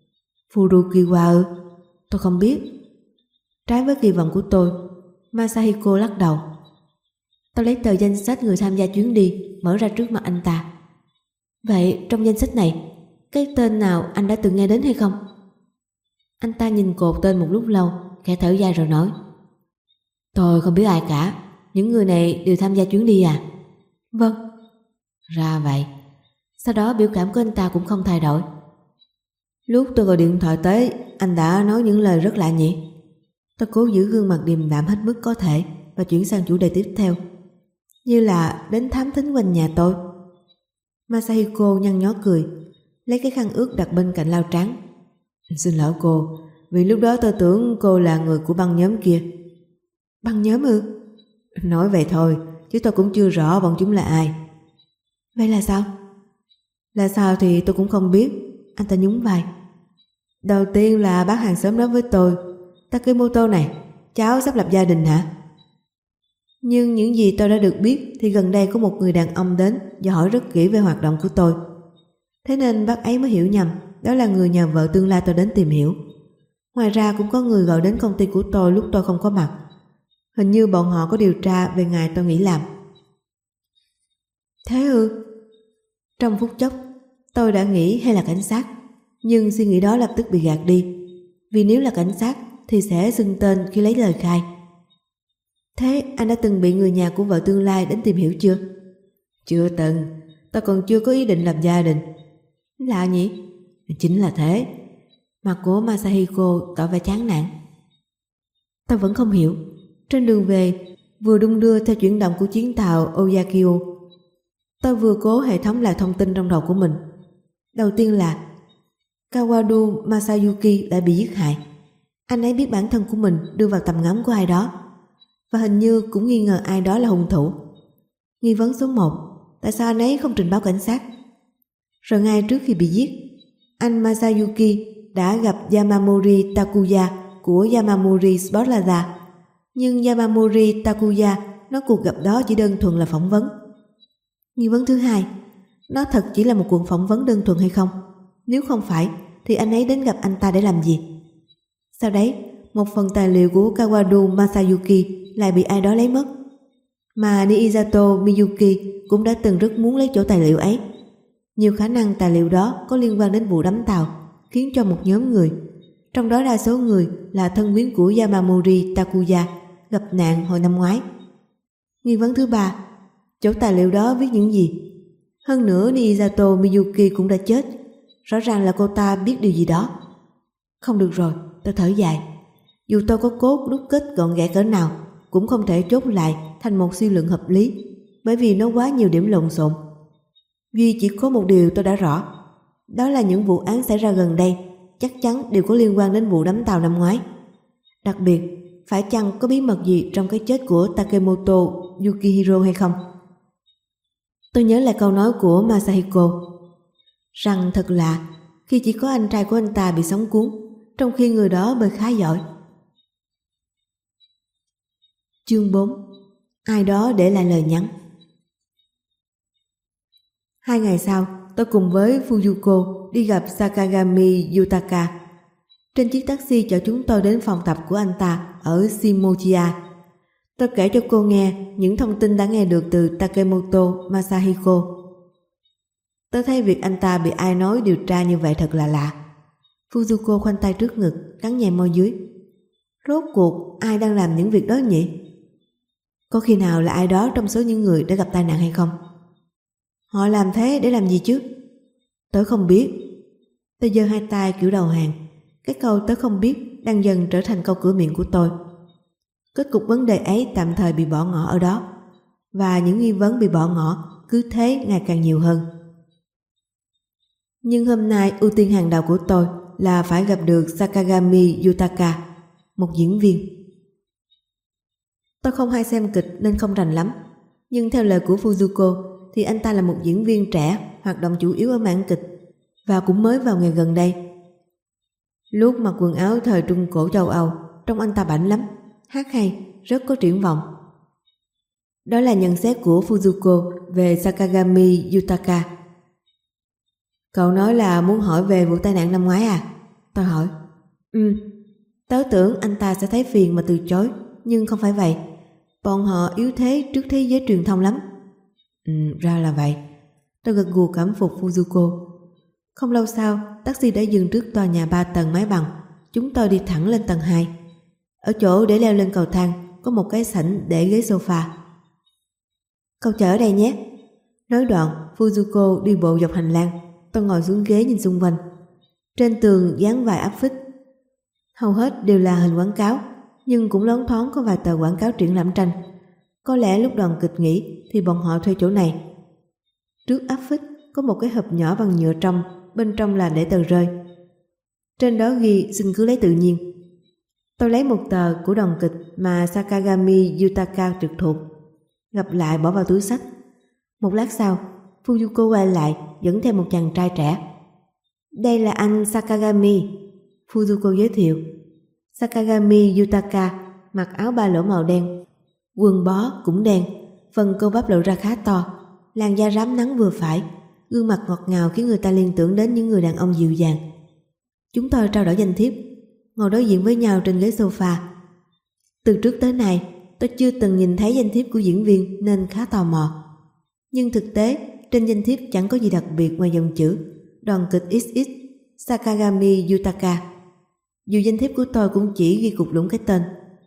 Furukiwa ư? Tôi không biết. Trái với kỳ vọng của tôi, Masahiko lắc đầu. Tôi lấy tờ danh sách người tham gia chuyến đi, mở ra trước mặt anh ta. Vậy trong danh sách này, cái tên nào anh đã từng nghe đến hay không? Anh ta nhìn cột tên một lúc lâu, khẽ thở dài rồi nói. Tôi không biết ai cả. Những người này đều tham gia chuyến đi à? Vâng. Ra vậy. Sau đó biểu cảm của anh ta cũng không thay đổi. Lúc tôi gọi điện thoại tới, anh đã nói những lời rất lạ nhỉ. Tôi cố giữ gương mặt điềm đạm hết mức có thể và chuyển sang chủ đề tiếp theo, như là đến thám thính quanh nhà tôi. Masahiko nhăn nhó cười, lấy cái khăn ướt đặt bên cạnh lau trán. Xin lỗi cô, vì lúc đó tôi tưởng cô là người của băng nhóm kia. Băng nhóm ư? Nói vậy thôi, chứ tôi cũng chưa rõ bọn chúng là ai. Vậy là sao? Là sao thì tôi cũng không biết. Anh ta nhún vai. Đầu tiên là bác hàng xóm nói với tôi, Takemoto này, cháu sắp lập gia đình hả? Nhưng những gì tôi đã được biết thì gần đây có một người đàn ông đến và hỏi rất kỹ về hoạt động của tôi. Thế nên bác ấy mới hiểu nhầm đó là người nhà vợ tương lai tôi đến tìm hiểu. Ngoài ra cũng có người gọi đến công ty của tôi lúc tôi không có mặt. Hình như bọn họ có điều tra về ngày tôi nghỉ làm. Thế ư? Trong phút chốc, tôi đã nghĩ hay là cảnh sát, nhưng suy nghĩ đó lập tức bị gạt đi. Vì nếu là cảnh sát thì sẽ xưng tên khi lấy lời khai. Thế anh đã từng bị người nhà của vợ tương lai đến tìm hiểu chưa? Chưa từng, tôi còn chưa có ý định lập gia đình. Lạ nhỉ? Chính là thế. Mặt của Masahiko tỏ vẻ chán nản. Tôi vẫn không hiểu. Trên đường về, vừa đung đưa theo chuyển động của chuyến tàu Oyakio, tôi vừa cố hệ thống lại thông tin trong đầu của mình. Đầu tiên là Kawadu Masayuki đã bị giết hại. Anh ấy biết bản thân của mình đưa vào tầm ngắm của ai đó, và hình như cũng nghi ngờ ai đó là hung thủ. Nghi vấn số một, tại sao anh ấy không trình báo cảnh sát? Rồi ngay trước khi bị giết, anh Masayuki đã gặp Yamamori Takuya của Yamamori Sport Plaza. Nhưng Yamamori Takuya nói cuộc gặp đó chỉ đơn thuần là phỏng vấn. Nghi vấn thứ hai, nó thật chỉ là một cuộc phỏng vấn đơn thuần hay không? Nếu không phải thì anh ấy đến gặp anh ta để làm gì? Sau đấy, một phần tài liệu của Kawadu Masayuki lại bị ai đó lấy mất. Mà Niizato Miyuki cũng đã từng rất muốn lấy chỗ tài liệu ấy. Nhiều khả năng tài liệu đó có liên quan đến vụ đắm tàu, khiến cho một nhóm người, trong đó đa số người là thân quyến của Yamamori Takuya, gặp nạn hồi năm ngoái. Nghi vấn thứ ba, chỗ tài liệu đó viết những gì? Hơn nữa Niizato Miyuki cũng đã chết, rõ ràng là cô ta biết điều gì đó. Không được rồi, tôi thở dài. Dù tôi có cố đúc kết gọn ghẽ cỡ nào, cũng không thể chốt lại thành một suy luận hợp lý, bởi vì nó quá nhiều điểm lộn xộn. Duy chỉ có một điều tôi đã rõ, đó là những vụ án xảy ra gần đây chắc chắn đều có liên quan đến vụ đắm tàu năm ngoái. Đặc biệt, phải chăng có bí mật gì trong cái chết của Takemoto Yukihiro hay không? Tôi nhớ lại câu nói của Masahiko, rằng thật lạ khi chỉ có anh trai của anh ta bị sóng cuốn, trong khi người đó bơi khá giỏi. Chương bốn. Ai đó để lại lời nhắn. Hai ngày sau, tôi cùng với Fuyuko đi gặp Sakagami Yutaka. Trên chiếc taxi chở chúng tôi đến phòng tập của anh ta ở Shimochiya. Tôi kể cho cô nghe những thông tin đã nghe được từ Takemoto Masahiko. Tôi thấy việc anh ta bị ai nói điều tra như vậy thật là lạ. Fuyuko khoanh tay trước ngực, cắn nhẹ môi dưới. Rốt cuộc ai đang làm những việc đó nhỉ? Có khi nào là ai đó trong số những người đã gặp tai nạn hay không? Họ làm thế để làm gì chứ? Tớ không biết. Tôi giơ hai tay kiểu đầu hàng. Cái câu tớ không biết đang dần trở thành câu cửa miệng của tôi. Kết cục vấn đề ấy tạm thời bị bỏ ngỏ ở đó, và những nghi vấn bị bỏ ngỏ cứ thế ngày càng nhiều hơn. Nhưng hôm nay ưu tiên hàng đầu của tôi là phải gặp được Sakagami Yutaka, một diễn viên. Tôi không hay xem kịch nên không rành lắm, nhưng theo lời của Fujiko thì anh ta là một diễn viên trẻ hoạt động chủ yếu ở mảng kịch và cũng mới vào nghề gần đây. Lúc mặc quần áo thời Trung Cổ châu Âu, trông anh ta bảnh lắm, hát hay, rất có triển vọng. Đó là nhận xét của Fujiko về Sakagami Yutaka. Cậu nói là muốn hỏi về vụ tai nạn năm ngoái à? Tôi hỏi. Ừ, tớ tưởng anh ta sẽ thấy phiền mà từ chối, nhưng không phải vậy. Bọn họ yếu thế trước thế giới truyền thông lắm. Ừ, ra là vậy. Tôi gật gù cảm phục Fujiko. Không lâu sau, taxi đã dừng trước tòa nhà ba tầng mái bằng. Chúng tôi đi thẳng lên tầng hai. Ở chỗ để leo lên cầu thang có một cái sảnh để ghế sofa. Cậu chờ ở đây nhé. Nói đoạn, Fujiko đi bộ dọc hành lang. Tôi ngồi xuống ghế nhìn xung quanh. Trên tường dán vài áp phích. Hầu hết đều là hình quảng cáo, nhưng cũng loáng thoáng có vài tờ quảng cáo triển lãm tranh. Có lẽ lúc đoàn kịch nghỉ thì bọn họ thuê chỗ này. Trước áp phích có một cái hộp nhỏ bằng nhựa trong, bên trong là để tờ rơi. Trên đó ghi xin cứ lấy tự nhiên. Tôi lấy một tờ của đoàn kịch mà Sakagami Yutaka trực thuộc, gặp lại bỏ vào túi xách. Một lát sau, Fujiko quay lại dẫn theo một chàng trai trẻ. Đây là anh Sakagami, Fujiko giới thiệu. Sakagami Yutaka mặc áo ba lỗ màu đen, quần bó cũng đen, phần cơ bắp lộ ra khá to, làn da rám nắng vừa phải, gương mặt ngọt ngào khiến người ta liên tưởng đến những người đàn ông dịu dàng. Chúng tôi trao đổi danh thiếp, ngồi đối diện với nhau trên ghế sofa. Từ trước tới nay, tôi chưa từng nhìn thấy danh thiếp của diễn viên nên khá tò mò. Nhưng thực tế, trên danh thiếp chẳng có gì đặc biệt ngoài dòng chữ đoàn kịch ích ích Sakagami Yutaka. Dù danh thiếp của tôi cũng chỉ ghi cục lũng cái tên.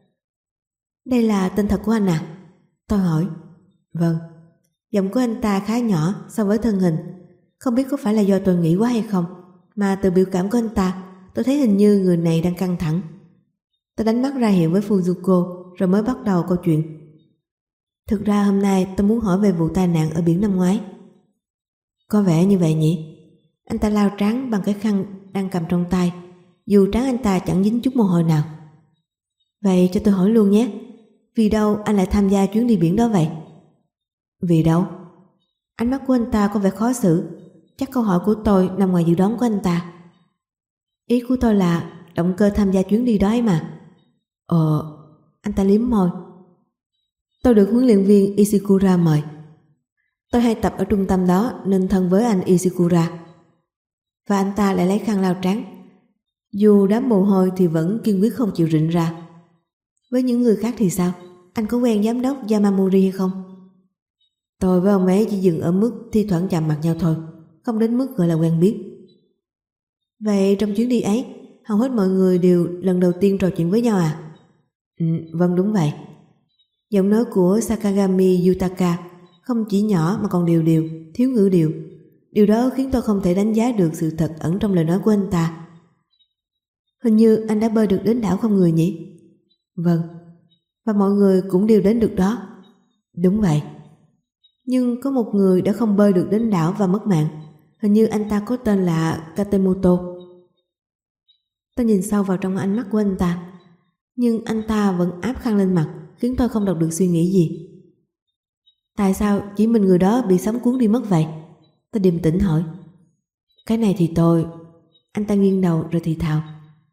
Đây là tên thật của anh à? Tôi hỏi. Vâng. Giọng của anh ta khá nhỏ so với thân hình. Không biết có phải là do tôi nghĩ quá hay không, mà từ biểu cảm của anh ta tôi thấy hình như người này đang căng thẳng. Tôi đánh mắt ra hiệu với Fujiko rồi mới bắt đầu câu chuyện. Thực ra hôm nay tôi muốn hỏi về vụ tai nạn ở biển năm ngoái. Có vẻ như vậy nhỉ? Anh ta lau trán bằng cái khăn đang cầm trong tay, dù trán anh ta chẳng dính chút mồ hôi nào. Vậy cho tôi hỏi luôn nhé, vì đâu anh lại tham gia chuyến đi biển đó vậy? Vì đâu? Ánh mắt của anh ta có vẻ khó xử. Chắc câu hỏi của tôi nằm ngoài dự đoán của anh ta. Ý của tôi là động cơ tham gia chuyến đi đó ấy mà. Ờ, anh ta liếm môi. Tôi được huấn luyện viên Ishikura mời. Tôi hay tập ở trung tâm đó nên thân với anh Ishikura. Và anh ta lại lấy khăn lau trán. Dù đám mồ hôi thì vẫn kiên quyết không chịu rịn ra. Với những người khác thì sao? Anh có quen giám đốc Yamamori hay không? Tôi với ông ấy chỉ dừng ở mức thi thoảng chạm mặt nhau thôi, không đến mức gọi là quen biết. Vậy trong chuyến đi ấy, hầu hết mọi người đều lần đầu tiên trò chuyện với nhau à? Ừ, vâng đúng vậy. Giọng nói của Sakagami Yutaka không chỉ nhỏ mà còn đều đều, thiếu ngữ điệu. Điều đó khiến tôi không thể đánh giá được sự thật ẩn trong lời nói của anh ta. Hình như anh đã bơi được đến đảo không người nhỉ? Vâng. Và mọi người cũng đều đến được đó. Đúng vậy. Nhưng có một người đã không bơi được đến đảo và mất mạng. Hình như anh ta có tên là Katemoto. Tôi nhìn sâu vào trong ánh mắt của anh ta, nhưng anh ta vẫn áp khăn lên mặt, khiến tôi không đọc được suy nghĩ gì. Tại sao chỉ mình người đó bị sóng cuốn đi mất vậy? Tôi điềm tĩnh hỏi. Cái này thì tôi... Anh ta nghiêng đầu rồi thì thào.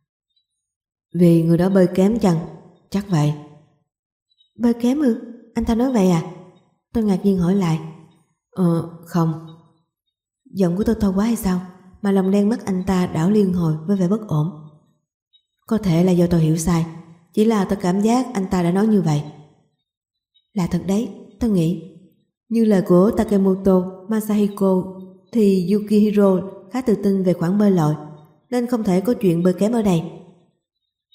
Vì người đó bơi kém chăng? Chắc vậy. Bơi kém ư? Anh ta nói vậy à? Tôi ngạc nhiên hỏi lại. Ờ, không. Giọng của tôi to quá hay sao mà lòng đen mắt anh ta đảo liên hồi với vẻ bất ổn. Có thể là do tôi hiểu sai, chỉ là tôi cảm giác anh ta đã nói như vậy. Là thật đấy, tôi nghĩ. Như lời của Takemoto Masahiko thì Yukihiro khá tự tin về khoản bơi lội, nên không thể có chuyện bơi kém ở đây.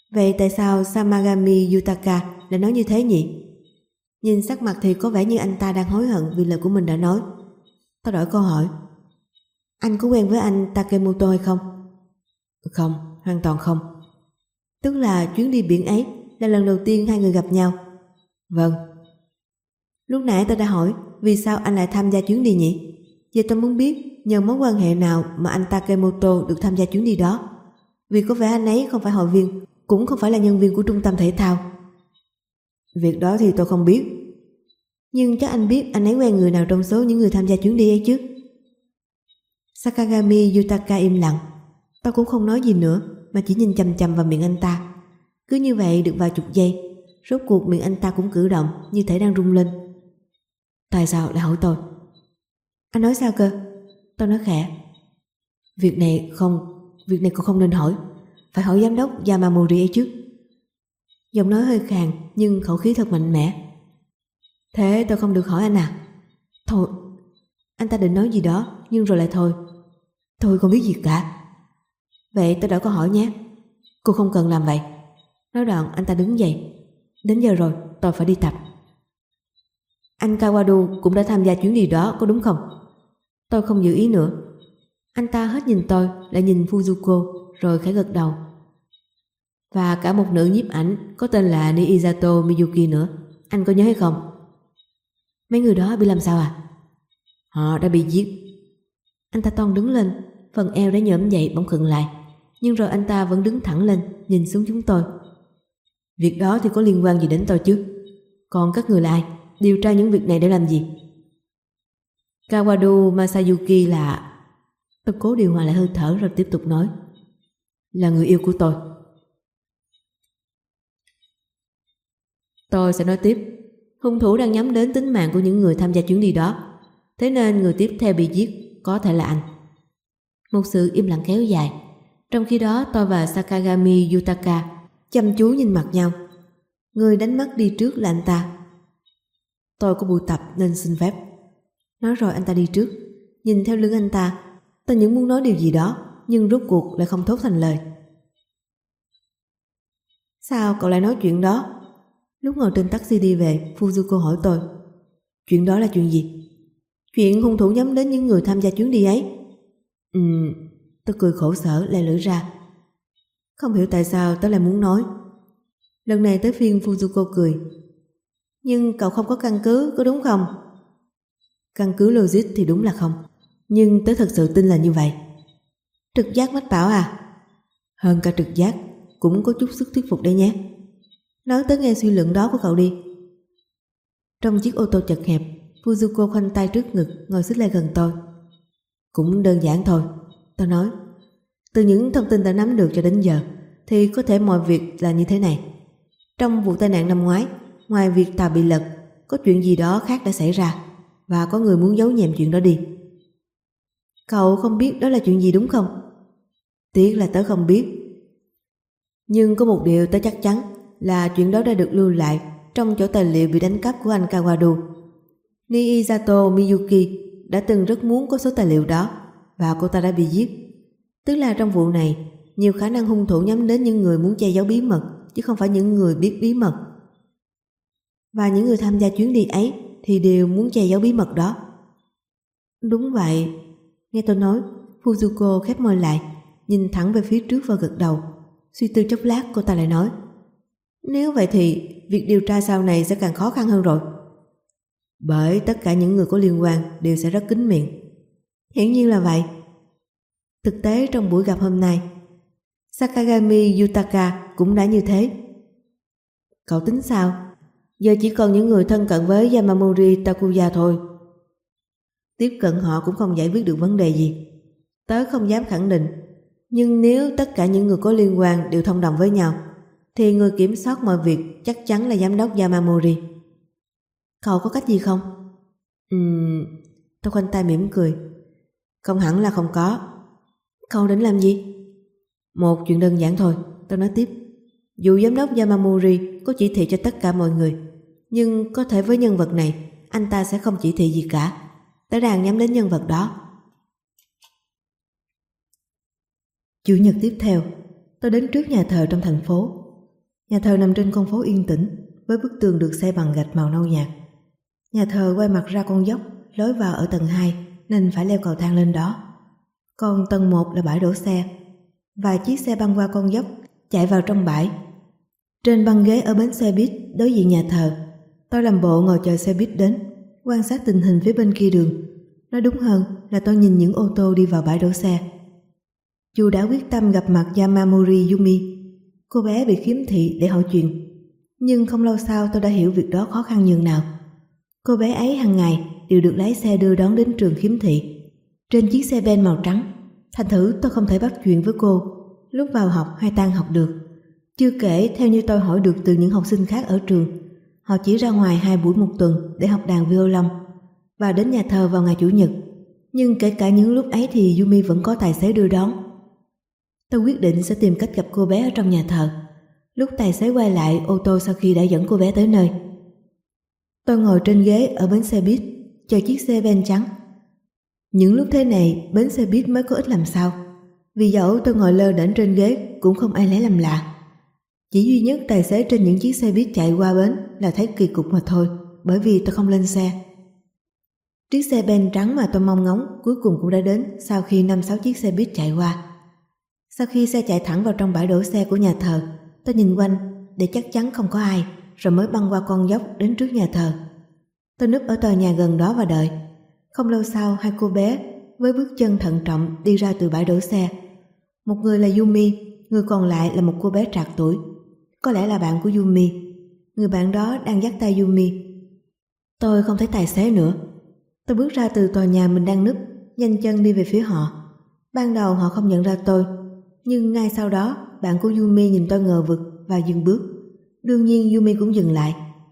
Vậy tại sao Samagami Yutaka lại nói như thế nhỉ? Nhìn sắc mặt thì có vẻ như anh ta đang hối hận vì lời của mình đã nói. Tôi đổi câu hỏi. Anh có quen với anh Takemoto hay không? Không, hoàn toàn không. Tức là chuyến đi biển ấy là lần đầu tiên hai người gặp nhau? Vâng. Lúc nãy tôi đã hỏi vì sao anh lại tham gia chuyến đi nhỉ? Giờ tôi muốn biết nhờ mối quan hệ nào mà anh Takemoto được tham gia chuyến đi đó. Vì có vẻ anh ấy không phải hội viên, cũng không phải là nhân viên của trung tâm thể thao. Việc đó thì tôi không biết. Nhưng chắc anh biết anh ấy quen người nào trong số những người tham gia chuyến đi ấy chứ? Sakagami Yutaka im lặng. Tôi cũng không nói gì nữa mà chỉ nhìn chằm chằm vào miệng anh ta. Cứ như vậy được vài chục giây, rốt cuộc miệng anh ta cũng cử động như thể đang rung lên. Tại sao lại hỏi tôi? Anh nói sao cơ? Tôi nói khẽ. Việc này không, việc này cô không nên hỏi. Phải hỏi giám đốc Yamamori ấy chứ. Giọng nói hơi khàn nhưng khẩu khí thật mạnh mẽ. Thế tôi không được hỏi anh à? Thôi. Anh ta định nói gì đó nhưng rồi lại thôi. Tôi không biết gì cả. Vậy tôi đã có hỏi nhé. Cô không cần làm vậy. Nói đoạn anh ta đứng dậy. Đến giờ rồi, tôi phải đi tập. Anh Kawadu cũng đã tham gia chuyến đi đó có đúng không? Tôi không giữ ý nữa. Anh ta hết nhìn tôi lại nhìn Fuzuko rồi khẽ gật đầu. Và cả một nữ nhiếp ảnh có tên là Niizato Miyuki nữa. Anh có nhớ hay không? Mấy người đó bị làm sao à? Họ đã bị giết. Anh ta toan đứng lên, phần eo đã nhổm dậy bỗng khựng lại. Nhưng rồi anh ta vẫn đứng thẳng lên, nhìn xuống chúng tôi. Việc đó thì có liên quan gì đến tôi chứ? Còn các người là ai? Điều tra những việc này để làm gì? Kawadu Masayuki là... Tôi cố điều hòa lại hơi thở rồi tiếp tục nói. Là người yêu của tôi. Tôi sẽ nói tiếp. Hung thủ đang nhắm đến tính mạng của những người tham gia chuyến đi đó. Thế nên người tiếp theo bị giết có thể là anh. Một sự im lặng kéo dài. Trong khi đó tôi và Sakagami Yutaka chăm chú nhìn mặt nhau. Người đánh mắt đi trước là anh ta. Tôi có buổi tập nên xin phép. Nói rồi anh ta đi trước. Nhìn theo lưng anh ta, tôi những muốn nói điều gì đó nhưng rốt cuộc lại không thốt thành lời. Sao cậu lại nói chuyện đó? Lúc ngồi trên taxi đi về, Fuzuko hỏi tôi. Chuyện đó là chuyện gì? Chuyện hung thủ nhắm đến những người tham gia chuyến đi ấy. Ừm, tôi cười khổ sở lè lưỡi ra. Không hiểu tại sao tôi lại muốn nói. Lần này tới phiên Fuzuko cười. Nhưng cậu không có căn cứ, có đúng không? Căn cứ logic thì đúng là không. Nhưng tớ thật sự tin là như vậy. Trực giác mách bảo à? Hơn cả trực giác, cũng có chút sức thuyết phục đấy nhé. Nói tới nghe suy luận đó của cậu đi. Trong chiếc ô tô chật hẹp, Fuzuko khoanh tay trước ngực ngồi xích lại gần tôi. Cũng đơn giản thôi, tôi nói. Từ những thông tin đã nắm được cho đến giờ thì có thể mọi việc là như thế này. Trong vụ tai nạn năm ngoái, ngoài việc tàu bị lật, có chuyện gì đó khác đã xảy ra và có người muốn giấu nhẹm chuyện đó đi. Cậu không biết đó là chuyện gì đúng không? Tiếc là tớ không biết. Nhưng có một điều tớ chắc chắn là chuyện đó đã được lưu lại trong chỗ tài liệu bị đánh cắp của anh Kawadu. Niizato Miyuki đã từng rất muốn có số tài liệu đó và cô ta đã bị giết. Tức là trong vụ này, nhiều khả năng hung thủ nhắm đến những người muốn che giấu bí mật chứ không phải những người biết bí mật. Và những người tham gia chuyến đi ấy thì đều muốn che giấu bí mật đó. Đúng vậy. Nghe tôi nói, Fuzuko khép môi lại, nhìn thẳng về phía trước và gật đầu. Suy tư chốc lát cô ta lại nói. Nếu vậy thì việc điều tra sau này sẽ càng khó khăn hơn rồi. Bởi tất cả những người có liên quan đều sẽ rất kín miệng. Hiển nhiên là vậy. Thực tế trong buổi gặp hôm nay, Sakagami Yutaka cũng đã như thế. Cậu tính sao? Giờ chỉ còn những người thân cận với Yamamori Takuya thôi. Tiếp cận họ cũng không giải quyết được vấn đề gì. Tớ không dám khẳng định. Nhưng nếu tất cả những người có liên quan đều thông đồng với nhau thì người kiểm soát mọi việc chắc chắn là giám đốc Yamamori. Cậu có cách gì không? Ừm... Tôi khoanh tay mỉm cười. Không hẳn là không có. Cậu định làm gì? Một chuyện đơn giản thôi, tôi nói tiếp. Dù giám đốc Yamamori có chỉ thị cho tất cả mọi người, nhưng có thể với nhân vật này anh ta sẽ không chỉ thị gì cả. Tớ đang nhắm đến nhân vật đó. Chủ nhật tiếp theo, tôi đến trước nhà thờ trong thành phố. Nhà thờ nằm trên con phố yên tĩnh, với bức tường được xây bằng gạch màu nâu nhạt. Nhà thờ quay mặt ra con dốc, lối vào ở tầng hai nên phải leo cầu thang lên đó. Còn tầng một là bãi đổ xe. Vài chiếc xe băng qua con dốc, chạy vào trong bãi. Trên băng ghế ở bến xe buýt đối diện nhà thờ, tôi làm bộ ngồi chờ xe buýt đến, quan sát tình hình phía bên kia đường. Nói đúng hơn là tôi nhìn những ô tô đi vào bãi đổ xe. Dù đã quyết tâm gặp mặt Yamamori Yumi, cô bé bị khiếm thị để hỏi chuyện, nhưng không lâu sau tôi đã hiểu việc đó khó khăn nhường nào. Cô bé ấy hàng ngày đều được lái xe đưa đón đến trường khiếm thị trên chiếc xe ben màu trắng. Thành thử tôi không thể bắt chuyện với cô lúc vào học hay tan học được. Chưa kể, theo như tôi hỏi được từ những học sinh khác ở trường, họ chỉ ra ngoài hai buổi một tuần để học đàn violon và đến nhà thờ vào ngày Chủ nhật. Nhưng kể cả những lúc ấy thì Yumi vẫn có tài xế đưa đón. Tôi quyết định sẽ tìm cách gặp cô bé ở trong nhà thờ. Lúc tài xế quay lại ô tô sau khi đã dẫn cô bé tới nơi, tôi ngồi trên ghế ở bến xe buýt chờ chiếc xe ben trắng. Những lúc thế này bến xe buýt mới có ích làm sao, vì dẫu tôi ngồi lơ đễnh trên ghế cũng không ai lấy làm lạ. Chỉ duy nhất tài xế trên những chiếc xe buýt chạy qua bến là thấy kỳ cục mà thôi, bởi vì tôi không lên xe. Chiếc xe ben trắng mà tôi mong ngóng cuối cùng cũng đã đến sau khi năm sáu chiếc xe buýt chạy qua. Sau khi xe chạy thẳng vào trong bãi đổ xe của nhà thờ, tôi nhìn quanh để chắc chắn không có ai, rồi mới băng qua con dốc đến trước nhà thờ. Tôi núp ở tòa nhà gần đó và đợi. Không lâu sau, hai cô bé với bước chân thận trọng đi ra từ bãi đổ xe. Một người là Yumi, người còn lại là một cô bé trạc tuổi, có lẽ là bạn của Yumi. Người bạn đó đang dắt tay Yumi. Tôi không thấy tài xế nữa. Tôi bước ra từ tòa nhà mình đang núp, nhanh chân đi về phía họ. Ban đầu họ không nhận ra tôi, nhưng ngay sau đó bạn của Yumi nhìn tôi ngờ vực và dừng bước. Đương nhiên Yumi cũng dừng lại.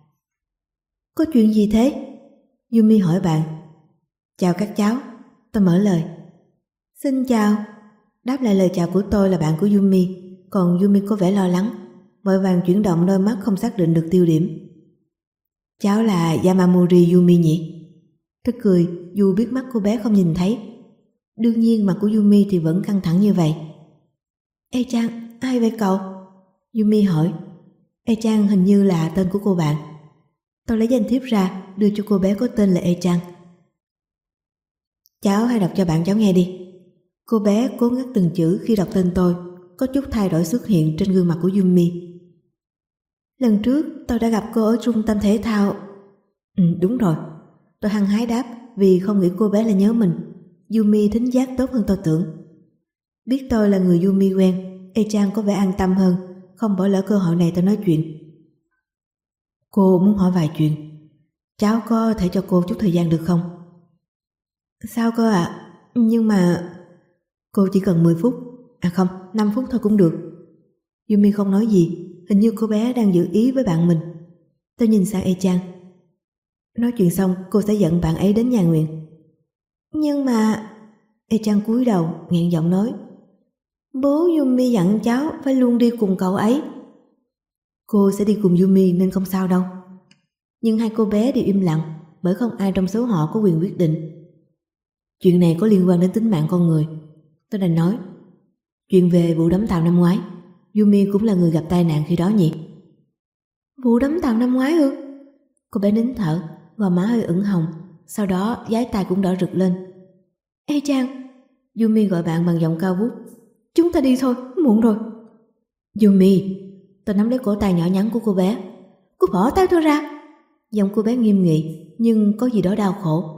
Có chuyện gì thế? Yumi hỏi bạn. Chào các cháu, tôi mở lời. Xin chào. Đáp lại lời chào của tôi là bạn của Yumi, còn Yumi có vẻ lo lắng, vội vàng chuyển động đôi mắt không xác định được tiêu điểm. Cháu là Yamamori Yumi nhỉ? Tôi cười dù biết mắt cô bé không nhìn thấy. Đương nhiên mặt của Yumi thì vẫn căng thẳng như vậy. E-chan, ai vậy cậu? Yumi hỏi. E-chan hình như là tên của cô bạn. Tôi lấy danh thiếp ra đưa cho cô bé có tên là E-chan. Cháu hãy đọc cho bạn cháu nghe đi. Cô bé cố ngắt từng chữ khi đọc tên tôi, có chút thay đổi xuất hiện trên gương mặt của Yumi. Lần trước tôi đã gặp cô ở trung tâm thể thao. Ừ, đúng rồi. Tôi hăng hái đáp vì không nghĩ cô bé là nhớ mình. Yumi thính giác tốt hơn tôi tưởng. Biết tôi là người Yumi quen, E-chan có vẻ an tâm hơn, không bỏ lỡ cơ hội này tôi nói chuyện. Cô muốn hỏi vài chuyện. Cháu có thể cho cô chút thời gian được không? Sao cơ ạ? À? Nhưng mà... Cô chỉ cần mười phút. À không, năm phút thôi cũng được. Yumi không nói gì, hình như cô bé đang giữ ý với bạn mình. Tôi nhìn sang E-chan. Nói chuyện xong cô sẽ dẫn bạn ấy đến nhà nguyện. Nhưng mà... E-chan cúi đầu nghẹn giọng nói. Bố Yumi dặn cháu phải luôn đi cùng cậu ấy. Cô sẽ đi cùng Yumi nên không sao đâu. Nhưng hai cô bé đều im lặng, bởi không ai trong số họ có quyền quyết định. Chuyện này có liên quan đến tính mạng con người. Tôi đành nói. Chuyện về vụ đắm tàu năm ngoái, Yumi cũng là người gặp tai nạn khi đó nhỉ? Vụ đắm tàu năm ngoái ư? Cô bé nín thở, gò má hơi ửng hồng, sau đó dái tai cũng đỏ rực lên. E-chan, Yumi gọi bạn bằng giọng cao vút. Chúng ta đi thôi, muộn rồi. Yumi, tôi nắm lấy cổ tay nhỏ nhắn của cô bé. Cô bỏ tay tôi ra. Giọng cô bé nghiêm nghị, nhưng có gì đó đau khổ.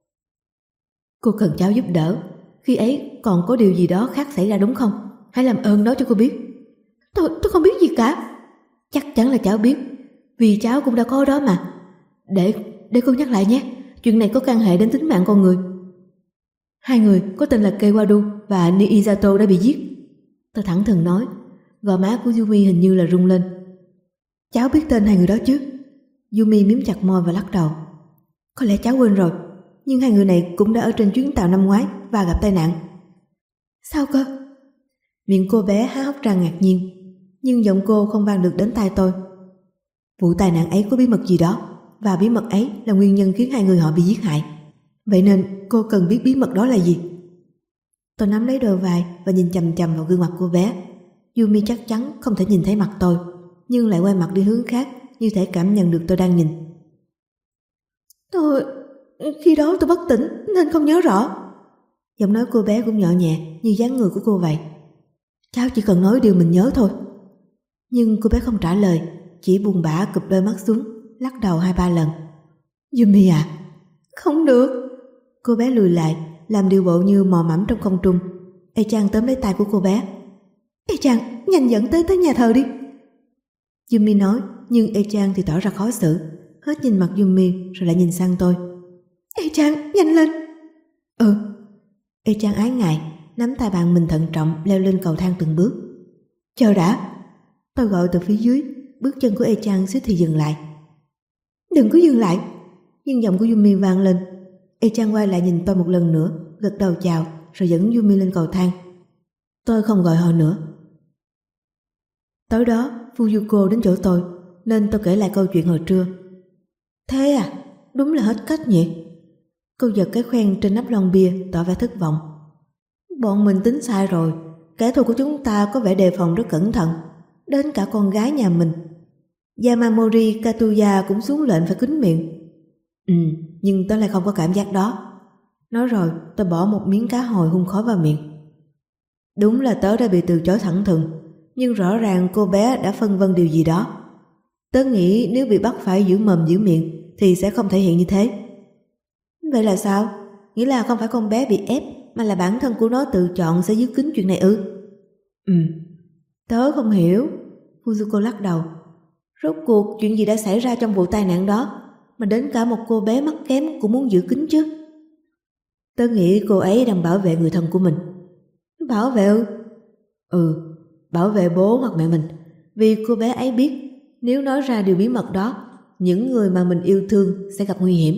Cô cần cháu giúp đỡ. Khi ấy còn có điều gì đó khác xảy ra đúng không? Hãy làm ơn nói cho cô biết. Tôi, tôi không biết gì cả. Chắc chắn là cháu biết, vì cháu cũng đã có đó mà. Để, để cô nhắc lại nhé. Chuyện này có can hệ đến tính mạng con người. Hai người có tên là Kewadu và Niizato đã bị giết. Tôi thẳng thừng nói. Gò má của Yumi hình như là rung lên. Cháu biết tên hai người đó chứ? Yumi miếm chặt môi và lắc đầu. Có lẽ cháu quên rồi, nhưng hai người này cũng đã ở trên chuyến tàu năm ngoái và gặp tai nạn. Sao cơ? Miệng cô bé há hốc ra ngạc nhiên, nhưng giọng cô không vang được đến tai tôi. Vụ tai nạn ấy có bí mật gì đó, và bí mật ấy là nguyên nhân khiến hai người họ bị giết hại. Vậy nên cô cần biết bí mật đó là gì? Tôi nắm lấy đôi vai và nhìn chằm chằm vào gương mặt cô bé. Yumi chắc chắn không thể nhìn thấy mặt tôi. nhưng lại quay mặt đi hướng khác, như thể cảm nhận được tôi đang nhìn. Tôi... khi đó tôi bất tỉnh nên không nhớ rõ. Giọng nói cô bé cũng nhỏ nhẹ như dáng người của cô vậy. Cháu chỉ cần nói điều mình nhớ thôi. Nhưng cô bé không trả lời, chỉ buồn bã cụp đôi mắt xuống, lắc đầu hai ba lần. Yumi à? Không được. Cô bé lùi lại, làm điều bộ như mò mẫm trong không trung. E-chan tóm lấy tay của cô bé. E-chan, nhanh dẫn tới tới nhà thờ đi. Yumi nói, nhưng E-chan thì tỏ ra khó xử, hết nhìn mặt Yumi rồi lại nhìn sang tôi. E-chan, nhanh lên. Ừ. E-chan ái ngại, nắm tay bạn mình thận trọng leo lên cầu thang từng bước. Chờ đã. Tôi gọi từ phía dưới, bước chân của E-chan suýt thì dừng lại. Đừng có dừng lại. Nhưng giọng của Yumi vang lên. E-chan quay lại nhìn tôi một lần nữa, gật đầu chào rồi dẫn Yumi lên cầu thang. Tôi không gọi họ nữa. Tối đó Fuyuko đến chỗ tôi, nên tôi kể lại câu chuyện hồi trưa. Thế à? Đúng là hết cách nhỉ? Cô giật cái khoen trên nắp lon bia, tỏ vẻ thất vọng. Bọn mình tính sai rồi. Kẻ thù của chúng ta có vẻ đề phòng rất cẩn thận, đến cả con gái nhà mình. Yamamori Katuya cũng xuống lệnh phải kín miệng. Ừ, nhưng tôi lại không có cảm giác đó. Nói rồi tôi bỏ một miếng cá hồi hun khói vào miệng. Đúng là tớ đã bị từ chối thẳng thừng, nhưng rõ ràng cô bé đã phân vân điều gì đó. Tớ nghĩ nếu bị bắt phải giữ mồm giữ miệng thì sẽ không thể hiện như thế. Vậy là sao? Nghĩa là không phải con bé bị ép, mà là bản thân của nó tự chọn sẽ giữ kín chuyện này ư? Ừ, tớ không hiểu. Fuyuko lắc đầu. Rốt cuộc chuyện gì đã xảy ra trong vụ tai nạn đó mà đến cả một cô bé mắt kém cũng muốn giữ kín chứ? Tớ nghĩ cô ấy đang bảo vệ người thân của mình. Bảo vệ ư? Ừ, bảo vệ bố hoặc mẹ mình. Vì cô bé ấy biết nếu nói ra điều bí mật đó, những người mà mình yêu thương sẽ gặp nguy hiểm.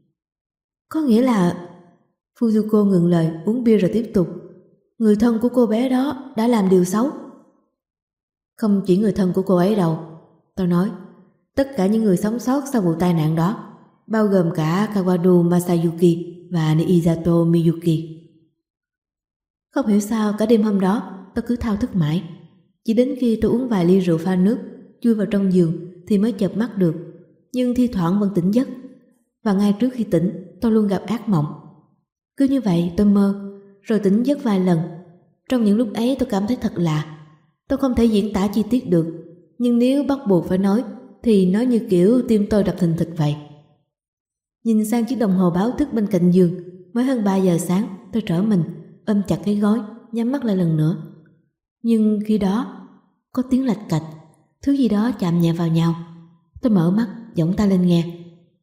Có nghĩa là... Fuyuko ngừng lời uống bia rồi tiếp tục. Người thân của cô bé đó đã làm điều xấu. Không chỉ người thân của cô ấy đâu, tôi nói. Tất cả những người sống sót sau vụ tai nạn đó, bao gồm cả Kawado Masayuki và Niizato Miyuki. Không hiểu sao cả đêm hôm đó tôi cứ thao thức mãi. Chỉ đến khi tôi uống vài ly rượu pha nước, chui vào trong giường thì mới chợp mắt được, nhưng thi thoảng vẫn tỉnh giấc. Và ngay trước khi tỉnh tôi luôn gặp ác mộng. Cứ như vậy tôi mơ, rồi tỉnh giấc vài lần. Trong những lúc ấy tôi cảm thấy thật lạ. Tôi không thể diễn tả chi tiết được, nhưng nếu bắt buộc phải nói thì nó như kiểu tim tôi đập thình thịch vậy. Nhìn sang chiếc đồng hồ báo thức bên cạnh giường, mới hơn ba giờ sáng. Tôi trở mình, ôm chặt cái gối, nhắm mắt lại lần nữa. Nhưng khi đó có tiếng lạch cạch, thứ gì đó chạm nhẹ vào nhau. Tôi mở mắt, giỏng tay lên nghe.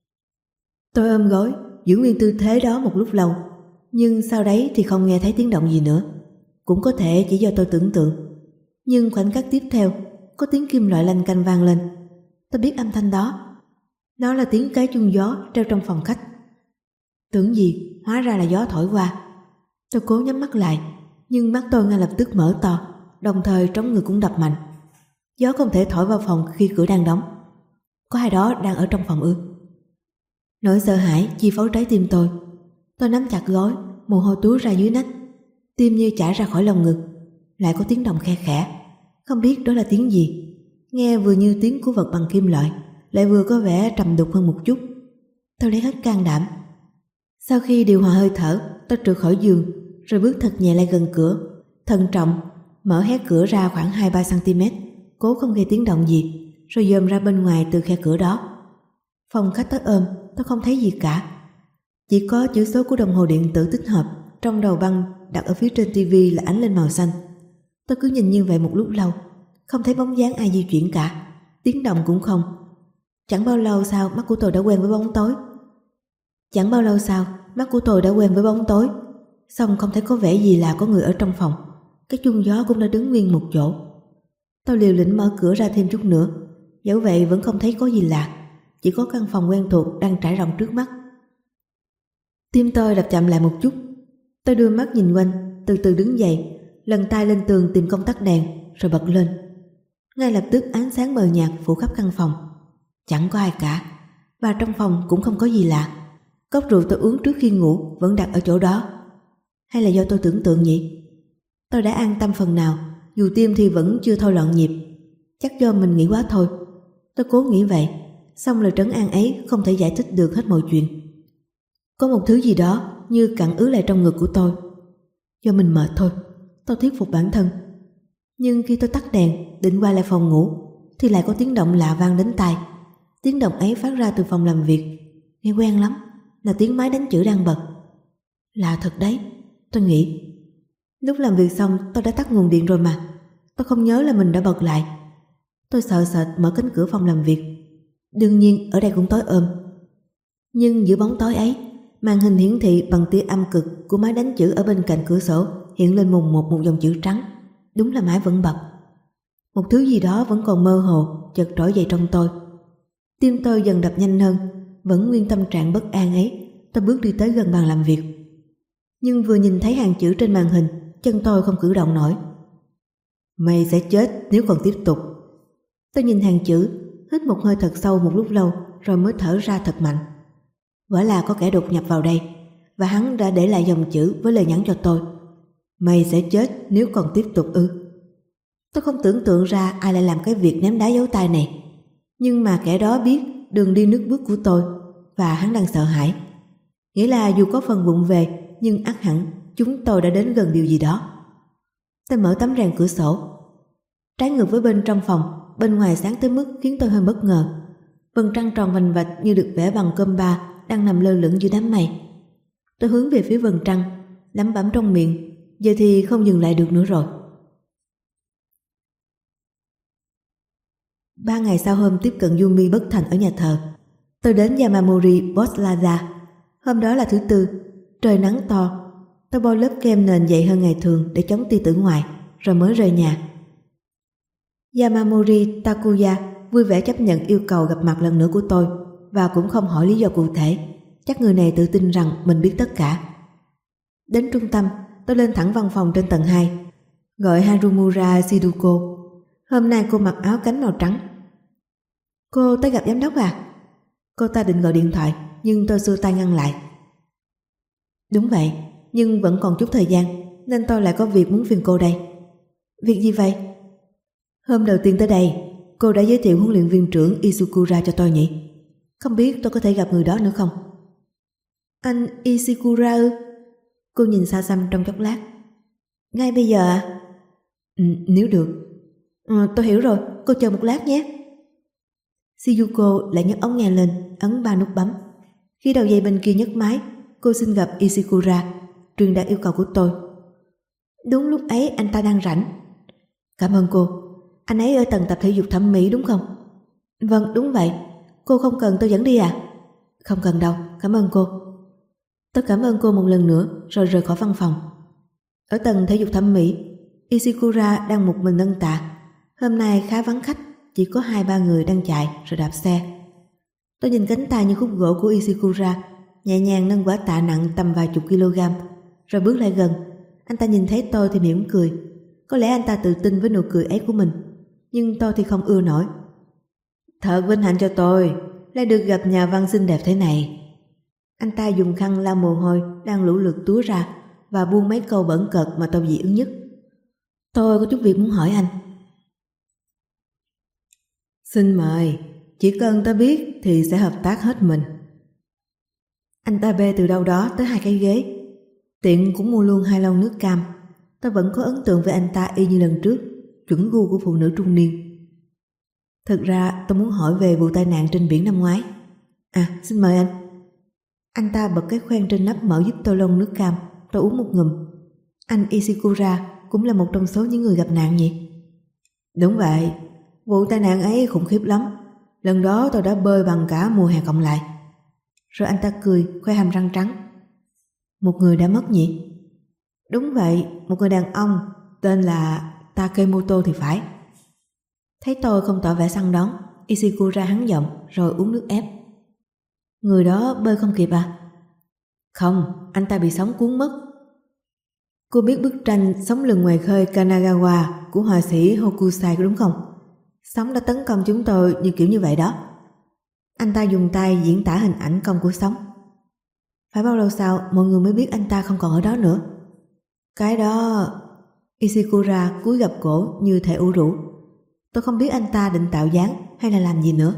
Tôi ôm gối, giữ nguyên tư thế đó một lúc lâu, nhưng sau đấy thì không nghe thấy tiếng động gì nữa. Cũng có thể chỉ do tôi tưởng tượng. Nhưng khoảnh khắc tiếp theo, có tiếng kim loại lanh canh vang lên. Tôi biết âm thanh đó. Nó là tiếng cái chuông gió treo trong phòng khách. Tưởng gì, hóa ra là gió thổi qua. Tôi cố nhắm mắt lại, nhưng mắt tôi ngay lập tức mở to, đồng thời trống người cũng đập mạnh. Gió không thể thổi vào phòng khi cửa đang đóng. Có ai đó đang ở trong phòng ư? Nỗi sợ hãi chi phối trái tim tôi. Tôi nắm chặt gối, mồ hôi túa ra dưới nách, tim như chảy ra khỏi lồng ngực. Lại có tiếng động khe khẽ, không biết đó là tiếng gì. Nghe vừa như tiếng của vật bằng kim loại, lại vừa có vẻ trầm đục hơn một chút. Tôi lấy hết can đảm. Sau khi điều hòa hơi thở, tôi trượt khỏi giường, rồi bước thật nhẹ lại gần cửa, thận trọng mở hé cửa ra khoảng hai ba xăng-ti-mét, cố không gây tiếng động gì, rồi dòm ra bên ngoài từ khe cửa đó. Phòng khách tối ôm, tôi không thấy gì cả. Chỉ có chữ số của đồng hồ điện tử tích hợp trong đầu băng đặt ở phía trên tivi là ánh lên màu xanh. Tôi cứ nhìn như vậy một lúc lâu, không thấy bóng dáng ai di chuyển cả, tiếng động cũng không. Chẳng bao lâu sau mắt của tôi đã quen với bóng tối. Chẳng bao lâu sau mắt của tôi đã quen với bóng tối. Xong không thấy có vẻ gì là có người ở trong phòng. Cái chuông gió cũng đã đứng nguyên một chỗ. Tôi liều lĩnh mở cửa ra thêm chút nữa, dẫu vậy vẫn không thấy có gì lạ, chỉ có căn phòng quen thuộc đang trải rộng trước mắt. Tim tôi đập chậm lại một chút. Tôi đưa mắt nhìn quanh, từ từ đứng dậy, lần tay lên tường tìm công tắc đèn, rồi bật lên. Ngay lập tức ánh sáng mờ nhạt phủ khắp căn phòng. Chẳng có ai cả, và trong phòng cũng không có gì lạ. Cốc rượu tôi uống trước khi ngủ vẫn đặt ở chỗ đó. Hay là do tôi tưởng tượng nhỉ? Tôi đã an tâm phần nào, dù tim thì vẫn chưa thôi loạn nhịp. Chắc do mình nghĩ quá thôi. Tôi cố nghĩ vậy, xong lời trấn an ấy không thể giải thích được hết mọi chuyện. Có một thứ gì đó như cặn ứ lại trong ngực của tôi. Do mình mệt thôi, tôi thuyết phục bản thân. Nhưng khi tôi tắt đèn định qua lại phòng ngủ thì lại có tiếng động lạ vang đến tai. Tiếng động ấy phát ra từ phòng làm việc. Nghe quen lắm, là tiếng máy đánh chữ đang bật. Lạ thật đấy, tôi nghĩ. Lúc làm việc xong tôi đã tắt nguồn điện rồi mà. Tôi không nhớ là mình đã bật lại. Tôi sợ sệt mở cánh cửa phòng làm việc. Đương nhiên ở đây cũng tối ôm. Nhưng giữa bóng tối ấy, màn hình hiển thị bằng tia âm cực của máy đánh chữ ở bên cạnh cửa sổ hiện lên mùng một một dòng chữ trắng. Đúng là máy vẫn bật. Một thứ gì đó vẫn còn mơ hồ chợt trỗi dậy trong tôi. Tim tôi dần đập nhanh hơn. Vẫn nguyên tâm trạng bất an ấy, tôi bước đi tới gần bàn làm việc. Nhưng vừa nhìn thấy hàng chữ trên màn hình, chân tôi không cử động nổi. Mày sẽ chết nếu còn tiếp tục. Tôi nhìn hàng chữ, hít một hơi thật sâu một lúc lâu rồi mới thở ra thật mạnh. Quả là có kẻ đột nhập vào đây, và hắn đã để lại dòng chữ với lời nhắn cho tôi. Mày sẽ chết nếu còn tiếp tục ư. Tôi không tưởng tượng ra ai lại làm cái việc ném đá dấu tay này. Nhưng mà kẻ đó biết đường đi nước bước của tôi, và hắn đang sợ hãi. Nghĩa là dù có phần vụng về, nhưng ắt hẳn chúng tôi đã đến gần điều gì đó. Tôi mở tấm rèm cửa sổ. Trái ngược với bên trong phòng, bên ngoài sáng tới mức khiến tôi hơi bất ngờ. Vầng trăng tròn vành vạch như được vẽ bằng cơm ba đang nằm lơ lửng giữa đám mây. Tôi hướng về phía vầng trăng, lẩm bẩm trong miệng, giờ thì không dừng lại được nữa rồi. Ba ngày sau hôm tiếp cận Yumi bất thành ở nhà thờ, tôi đến Yamamori Boss Plaza. Hôm đó là thứ tư, trời nắng to. Tôi bôi lớp kem nền dày hơn ngày thường để chống tia tử ngoại, rồi mới rời nhà. Yamamori Takuya vui vẻ chấp nhận yêu cầu gặp mặt lần nữa của tôi, và cũng không hỏi lý do cụ thể. Chắc người này tự tin rằng mình biết tất cả. Đến trung tâm, tôi lên thẳng văn phòng trên tầng hai, gọi Harumura Shiduko. Hôm nay cô mặc áo cánh màu trắng. Cô tới gặp giám đốc à? Cô ta định gọi điện thoại, nhưng tôi xua tay ngăn lại. Đúng vậy, nhưng vẫn còn chút thời gian, nên tôi lại có việc muốn phiền cô đây. Việc gì vậy? Hôm đầu tiên tới đây, cô đã giới thiệu huấn luyện viên trưởng Ishikura cho tôi nhỉ? Không biết tôi có thể gặp người đó nữa không? Anh Ishikura ư? Cô nhìn xa xăm trong chốc lát. Ngay bây giờ à? Ừ, nếu được. Ừ, tôi hiểu rồi, cô chờ một lát nhé. Shizuko lại nhấc ống nghe lên, ấn ba nút bấm. Khi đầu dây bên kia nhấc máy, cô xin gặp Ishikura, truyền đạt yêu cầu của tôi. Đúng lúc ấy anh ta đang rảnh. Cảm ơn cô. Anh ấy ở tầng tập thể dục thẩm mỹ đúng không? Vâng, đúng vậy. Cô không cần tôi dẫn đi à? Không cần đâu, cảm ơn cô. Tôi cảm ơn cô một lần nữa rồi rời khỏi văn phòng. Ở tầng thể dục thẩm mỹ, Ishikura đang một mình nâng tạ. Hôm nay khá vắng khách, chỉ có hai ba người đang chạy rồi đạp xe. Tôi nhìn cánh tay như khúc gỗ của Ishikura, nhẹ nhàng nâng quả tạ nặng tầm vài chục kg, rồi bước lại gần. Anh ta nhìn thấy tôi thì mỉm cười. Có lẽ anh ta tự tin với nụ cười ấy của mình, nhưng tôi thì không ưa nổi. Thật vinh hạnh cho tôi lại được gặp nhà văn xinh đẹp thế này. Anh ta dùng khăn lau mồ hôi đang lũ lượt túa ra và buông mấy câu bẩn cợt mà tôi dị ứng nhất. Tôi có chút việc muốn hỏi anh. Xin mời, chỉ cần ta biết thì sẽ hợp tác hết mình. Anh ta bê từ đâu đó tới hai cái ghế, tiện cũng mua luôn hai lon nước cam. Tôi vẫn có ấn tượng về anh ta y như lần trước, chuẩn gu của phụ nữ trung niên. Thực ra tôi muốn hỏi về vụ tai nạn trên biển năm ngoái. À, xin mời anh. Anh ta bật cái khoen trên nắp mở giúp tôi lon nước cam. Tôi uống một ngụm. Anh Ishikura cũng là một trong số những người gặp nạn nhỉ? Đúng vậy, vụ tai nạn ấy khủng khiếp lắm. Lần đó tôi đã bơi bằng cả mùa hè cộng lại. Rồi anh ta cười, khoe hàm răng trắng. Một người đã mất nhỉ? Đúng vậy, một người đàn ông tên là Takemoto thì phải. Thấy tôi không tỏ vẻ săn đón, Ishikura hắn giọng rồi uống nước ép. Người đó bơi không kịp à? Không, anh ta bị sóng cuốn mất. Cô biết bức tranh Sóng lừng ngoài khơi Kanagawa của họa sĩ Hokusai đúng không? Sóng đã tấn công chúng tôi như kiểu như vậy đó. Anh ta dùng tay diễn tả hình ảnh công của sóng. Phải bao lâu sau mọi người mới biết anh ta không còn ở đó nữa? Cái đó... Ishikura cúi gập cổ như thể ủ rũ. Tôi không biết anh ta định tạo dáng hay là làm gì nữa.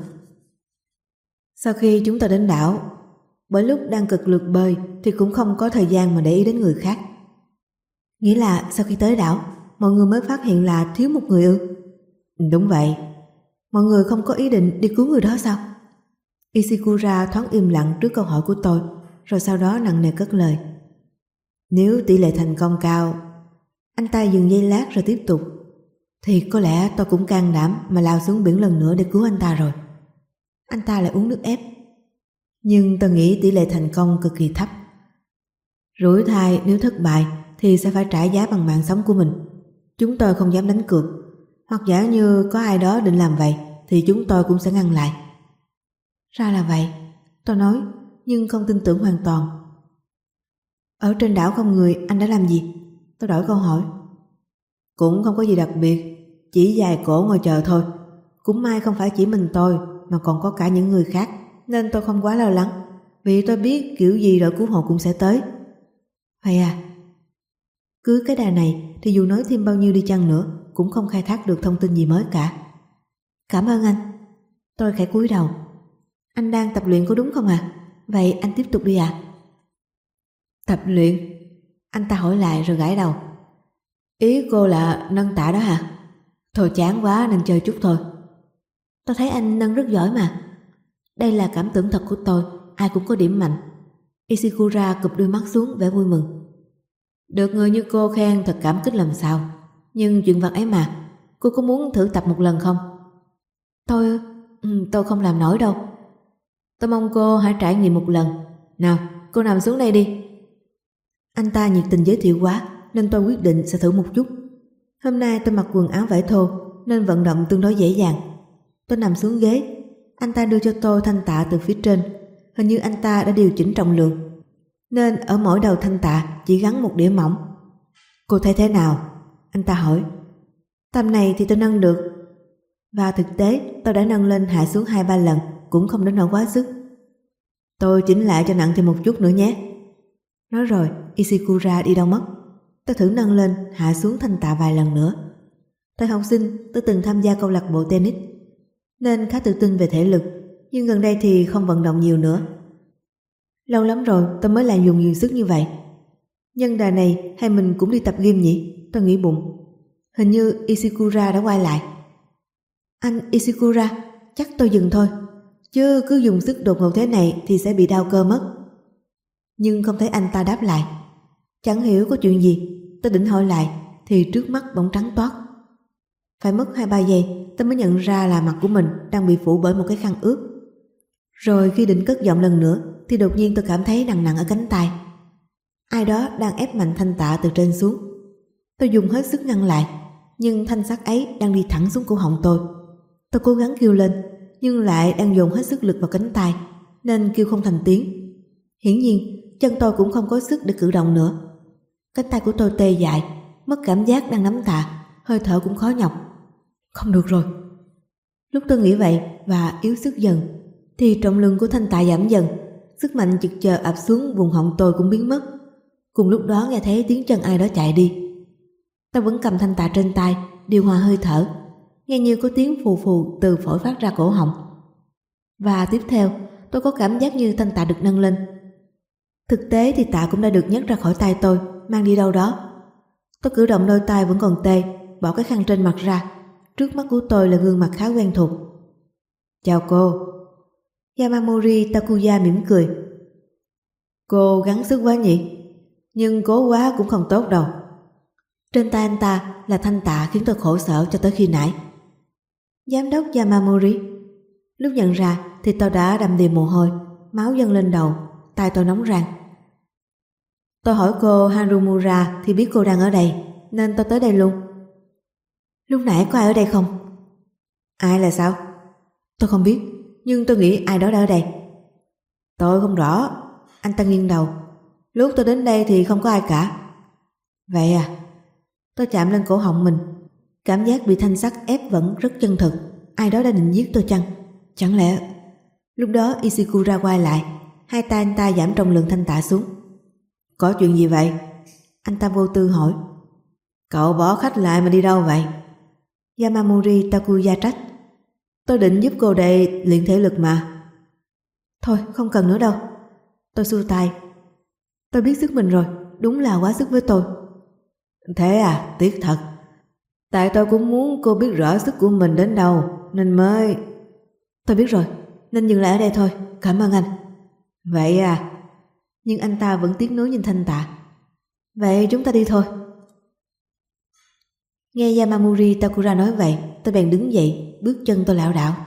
Sau khi chúng ta đến đảo, bởi lúc đang cực lực bơi thì cũng không có thời gian mà để ý đến người khác. Nghĩa là sau khi tới đảo, mọi người mới phát hiện là thiếu một người ư? Đúng vậy. Mọi người không có ý định đi cứu người đó sao? Ishikura thoáng im lặng trước câu hỏi của tôi, rồi sau đó nặng nề cất lời. Nếu tỷ lệ thành công cao, anh ta dừng giây lát rồi tiếp tục, thì có lẽ tôi cũng can đảm mà lao xuống biển lần nữa để cứu anh ta rồi. Anh ta lại uống nước ép. Nhưng tôi nghĩ tỷ lệ thành công cực kỳ thấp. Rủi thai nếu thất bại thì sẽ phải trả giá bằng mạng sống của mình. Chúng tôi không dám đánh cược. Hoặc giả như có ai đó định làm vậy thì chúng tôi cũng sẽ ngăn lại. Ra là vậy, tôi nói, nhưng không tin tưởng hoàn toàn. Ở trên đảo không người, anh đã làm gì? Tôi đổi câu hỏi. Cũng không có gì đặc biệt, chỉ dài cổ ngồi chờ thôi. Cũng may không phải chỉ mình tôi mà còn có cả những người khác, nên tôi không quá lo lắng, vì tôi biết kiểu gì đội cứu hộ cũng sẽ tới. Vậy à? Cứ cái đà này thì dù nói thêm bao nhiêu đi chăng nữa cũng không khai thác được thông tin gì mới cả. Cảm ơn anh. Tôi khẽ cúi đầu. Anh đang tập luyện có đúng không à? Vậy anh tiếp tục đi ạ. À? Tập luyện? Anh ta hỏi lại rồi gãi đầu. Ý cô là nâng tạ đó hả? Thôi chán quá nên chơi chút thôi. Tôi thấy anh nâng rất giỏi mà. Đây là cảm tưởng thật của tôi, ai cũng có điểm mạnh. Ishikura cụp đôi mắt xuống vẻ vui mừng. Được người như cô khen thật cảm kích làm sao. Nhưng chuyện vật ấy mà, cô có muốn thử tập một lần không? Tôi... Ừ, tôi không làm nổi đâu. Tôi mong cô hãy trải nghiệm một lần. Nào, cô nằm xuống đây đi. Anh ta nhiệt tình giới thiệu quá nên tôi quyết định sẽ thử một chút. Hôm nay tôi mặc quần áo vải thô nên vận động tương đối dễ dàng. Tôi nằm xuống ghế. Anh ta đưa cho tôi thanh tạ từ phía trên. Hình như anh ta đã điều chỉnh trọng lượng, nên ở mỗi đầu thanh tạ chỉ gắn một đĩa mỏng. Cô thấy thế nào? Anh ta hỏi. Tầm này thì tôi nâng được. Và thực tế tôi đã nâng lên hạ xuống hai ba lần, cũng không đến nỗi quá sức. Tôi chỉnh lại cho nặng thêm một chút nữa nhé. Nói rồi Ishikura đi đâu mất. Tôi thử nâng lên hạ xuống thanh tạ vài lần nữa. Thời học sinh tôi từng tham gia câu lạc bộ tennis nên khá tự tin về thể lực, nhưng gần đây thì không vận động nhiều nữa. Lâu lắm rồi tôi mới lại dùng nhiều sức như vậy. Nhân đà này hay mình cũng đi tập gym nhỉ? Tôi nghĩ bụng. Hình như Ishikura đã quay lại. Anh Ishikura, chắc tôi dừng thôi, chứ cứ dùng sức đột ngột thế này thì sẽ bị đau cơ mất. Nhưng không thấy anh ta đáp lại. Chẳng hiểu có chuyện gì. Tôi định hỏi lại thì trước mắt bỗng trắng toát. Phải mất hai ba giây tôi mới nhận ra là mặt của mình đang bị phủ bởi một cái khăn ướt. Rồi khi định cất giọng lần nữa thì đột nhiên tôi cảm thấy nặng nặng ở cánh tay. Ai đó đang ép mạnh thanh tạ từ trên xuống. Tôi dùng hết sức ngăn lại, nhưng thanh sắt ấy đang đi thẳng xuống cổ họng tôi. Tôi cố gắng kêu lên, nhưng lại đang dồn hết sức lực vào cánh tay, nên kêu không thành tiếng. Hiển nhiên chân tôi cũng không có sức để cử động nữa. Cánh tay của tôi tê dại, mất cảm giác đang nắm tạ, hơi thở cũng khó nhọc. Không được rồi. Lúc tôi nghĩ vậy và yếu sức dần thì trọng lượng của thanh tạ giảm dần, sức mạnh chực chờ ập xuống vùng họng tôi cũng biến mất. Cùng lúc đó nghe thấy tiếng chân ai đó chạy đi. Tôi vẫn cầm thanh tạ trên tay, điều hòa hơi thở, nghe như có tiếng phù phù từ phổi phát ra cổ họng. Và tiếp theo tôi có cảm giác như thanh tạ được nâng lên. Thực tế thì tạ cũng đã được nhấc ra khỏi tay tôi, mang đi đâu đó. Tôi cử động đôi tay vẫn còn tê, bỏ cái khăn trên mặt ra. Trước mắt của tôi là gương mặt khá quen thuộc. Chào cô. Yamamori Takuya mỉm cười. Cô gắng sức quá nhỉ? Nhưng cố quá cũng không tốt đâu. Trên tay anh ta là thanh tạ khiến tôi khổ sở cho tới khi nãy. Giám đốc Yamamori. Lúc nhận ra thì tôi đã đầm đìa mồ hôi, máu dâng lên đầu, tay tôi nóng rang. Tôi hỏi cô Harumura thì biết cô đang ở đây, nên tôi tới đây luôn. Lúc nãy có ai ở đây không? Ai là sao? Tôi không biết, nhưng tôi nghĩ ai đó đã ở đây. Tôi không rõ. Anh ta nghiêng đầu. Lúc tôi đến đây thì không có ai cả. Vậy à? Tôi chạm lên cổ họng mình. Cảm giác bị thanh sắt ép vẫn rất chân thực. Ai đó đã định giết tôi chăng? Chẳng lẽ... Lúc đó Ishikura quay lại. Hai tay anh ta giảm trọng lượng thanh tạ xuống. Có chuyện gì vậy? Anh ta vô tư hỏi. Cậu bỏ khách lại mà đi đâu vậy? Yamamori Takuya trách. Tôi định giúp cô đây luyện thể lực mà. Thôi không cần nữa đâu. Tôi xua tay. Tôi biết sức mình rồi, đúng là quá sức với tôi. Thế à, tiếc thật. Tại tôi cũng muốn cô biết rõ sức của mình đến đâu, nên mới... Tôi biết rồi, nên dừng lại ở đây thôi, cảm ơn anh. Vậy à. Nhưng anh ta vẫn tiếc nuối nhìn Thanh Tạ. Vậy chúng ta đi thôi. Nghe Yamamori Takura nói vậy, tôi bèn đứng dậy, bước chân tôi lảo đảo.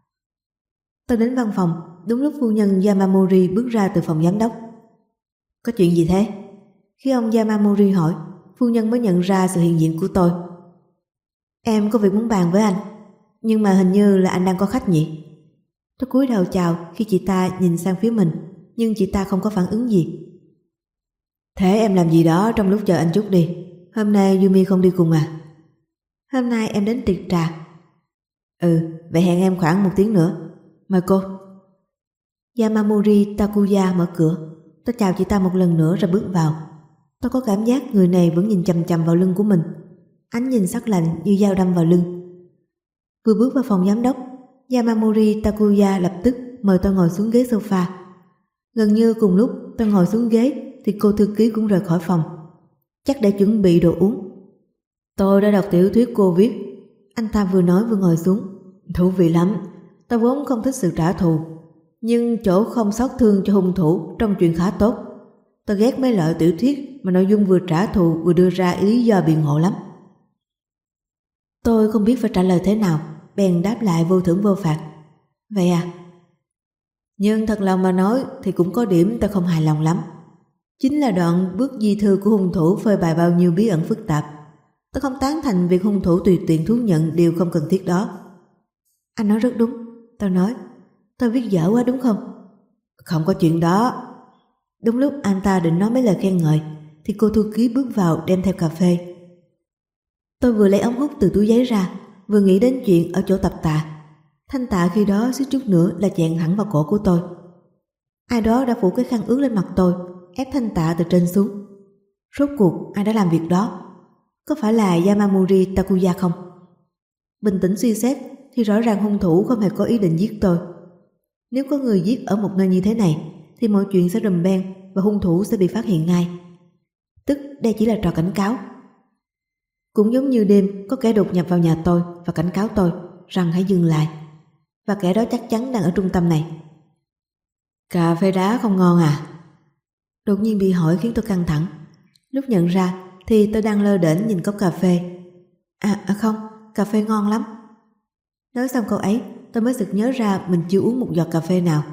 Tôi đến văn phòng, đúng lúc phu nhân Yamamori bước ra từ phòng giám đốc. Có chuyện gì thế? Khi ông Yamamori hỏi, phu nhân mới nhận ra sự hiện diện của tôi. Em có việc muốn bàn với anh, nhưng mà hình như là anh đang có khách nhỉ? Tôi cúi đầu chào khi chị ta nhìn sang phía mình, nhưng chị ta không có phản ứng gì. Thế em làm gì đó trong lúc chờ anh chút đi. Hôm nay Yumi không đi cùng à? Hôm nay em đến tiệc trà. Ừ, vậy hẹn em khoảng một tiếng nữa. Mời cô. Yamamori Takuya mở cửa. Tôi chào chị ta một lần nữa rồi bước vào. Tôi có cảm giác người này vẫn nhìn chằm chằm vào lưng của mình. Ánh nhìn sắc lạnh như dao đâm vào lưng. Vừa bước vào phòng giám đốc, Yamamori Takuya lập tức mời tôi ngồi xuống ghế sofa. Gần như cùng lúc tôi ngồi xuống ghế thì cô thư ký cũng rời khỏi phòng, chắc để chuẩn bị đồ uống. Tôi đã đọc tiểu thuyết cô viết. Anh ta vừa nói vừa ngồi xuống. Thú vị lắm. Tôi vốn không thích sự trả thù, nhưng chỗ không xót thương cho hung thủ trong chuyện khá tốt. Tôi ghét mấy loại tiểu thuyết mà nội dung vừa trả thù vừa đưa ra lý do biện hộ lắm. Tôi không biết phải trả lời thế nào, bèn đáp lại vô thưởng vô phạt. Vậy à? Nhưng thật lòng mà nói thì cũng có điểm tôi không hài lòng lắm. Chính là đoạn bước di thư của hung thủ phơi bày bao nhiêu bí ẩn phức tạp. Tôi không tán thành việc hung thủ tùy tiện thú nhận điều không cần thiết đó. Anh nói rất đúng, tôi nói. Tôi viết dở quá đúng không? Không có chuyện đó. Đúng lúc anh ta định nói mấy lời khen ngợi thì cô thư ký bước vào đem theo cà phê. Tôi vừa lấy ống hút từ túi giấy ra, vừa nghĩ đến chuyện ở chỗ tập tạ. Thanh Tạ khi đó suýt chút nữa là chạm hẳn vào cổ của tôi. Ai đó đã phủ cái khăn ướt lên mặt tôi, ép Thanh Tạ từ trên xuống. Rốt cuộc ai đã làm việc đó? Có phải là Yamamori Takuya không? Bình tĩnh suy xét thì rõ ràng hung thủ không hề có ý định giết tôi. Nếu có người giết ở một nơi như thế này thì mọi chuyện sẽ rùm beng và hung thủ sẽ bị phát hiện ngay. Tức đây chỉ là trò cảnh cáo. Cũng giống như đêm có kẻ đột nhập vào nhà tôi và cảnh cáo tôi rằng hãy dừng lại. Và kẻ đó chắc chắn đang ở trung tâm này. Cà phê đá không ngon à? Đột nhiên bị hỏi khiến tôi căng thẳng. Lúc nhận ra thì tôi đang lơ đễnh nhìn cốc cà phê. À, à không, cà phê ngon lắm. Nói xong câu ấy, tôi mới sực nhớ ra mình chưa uống một giọt cà phê nào.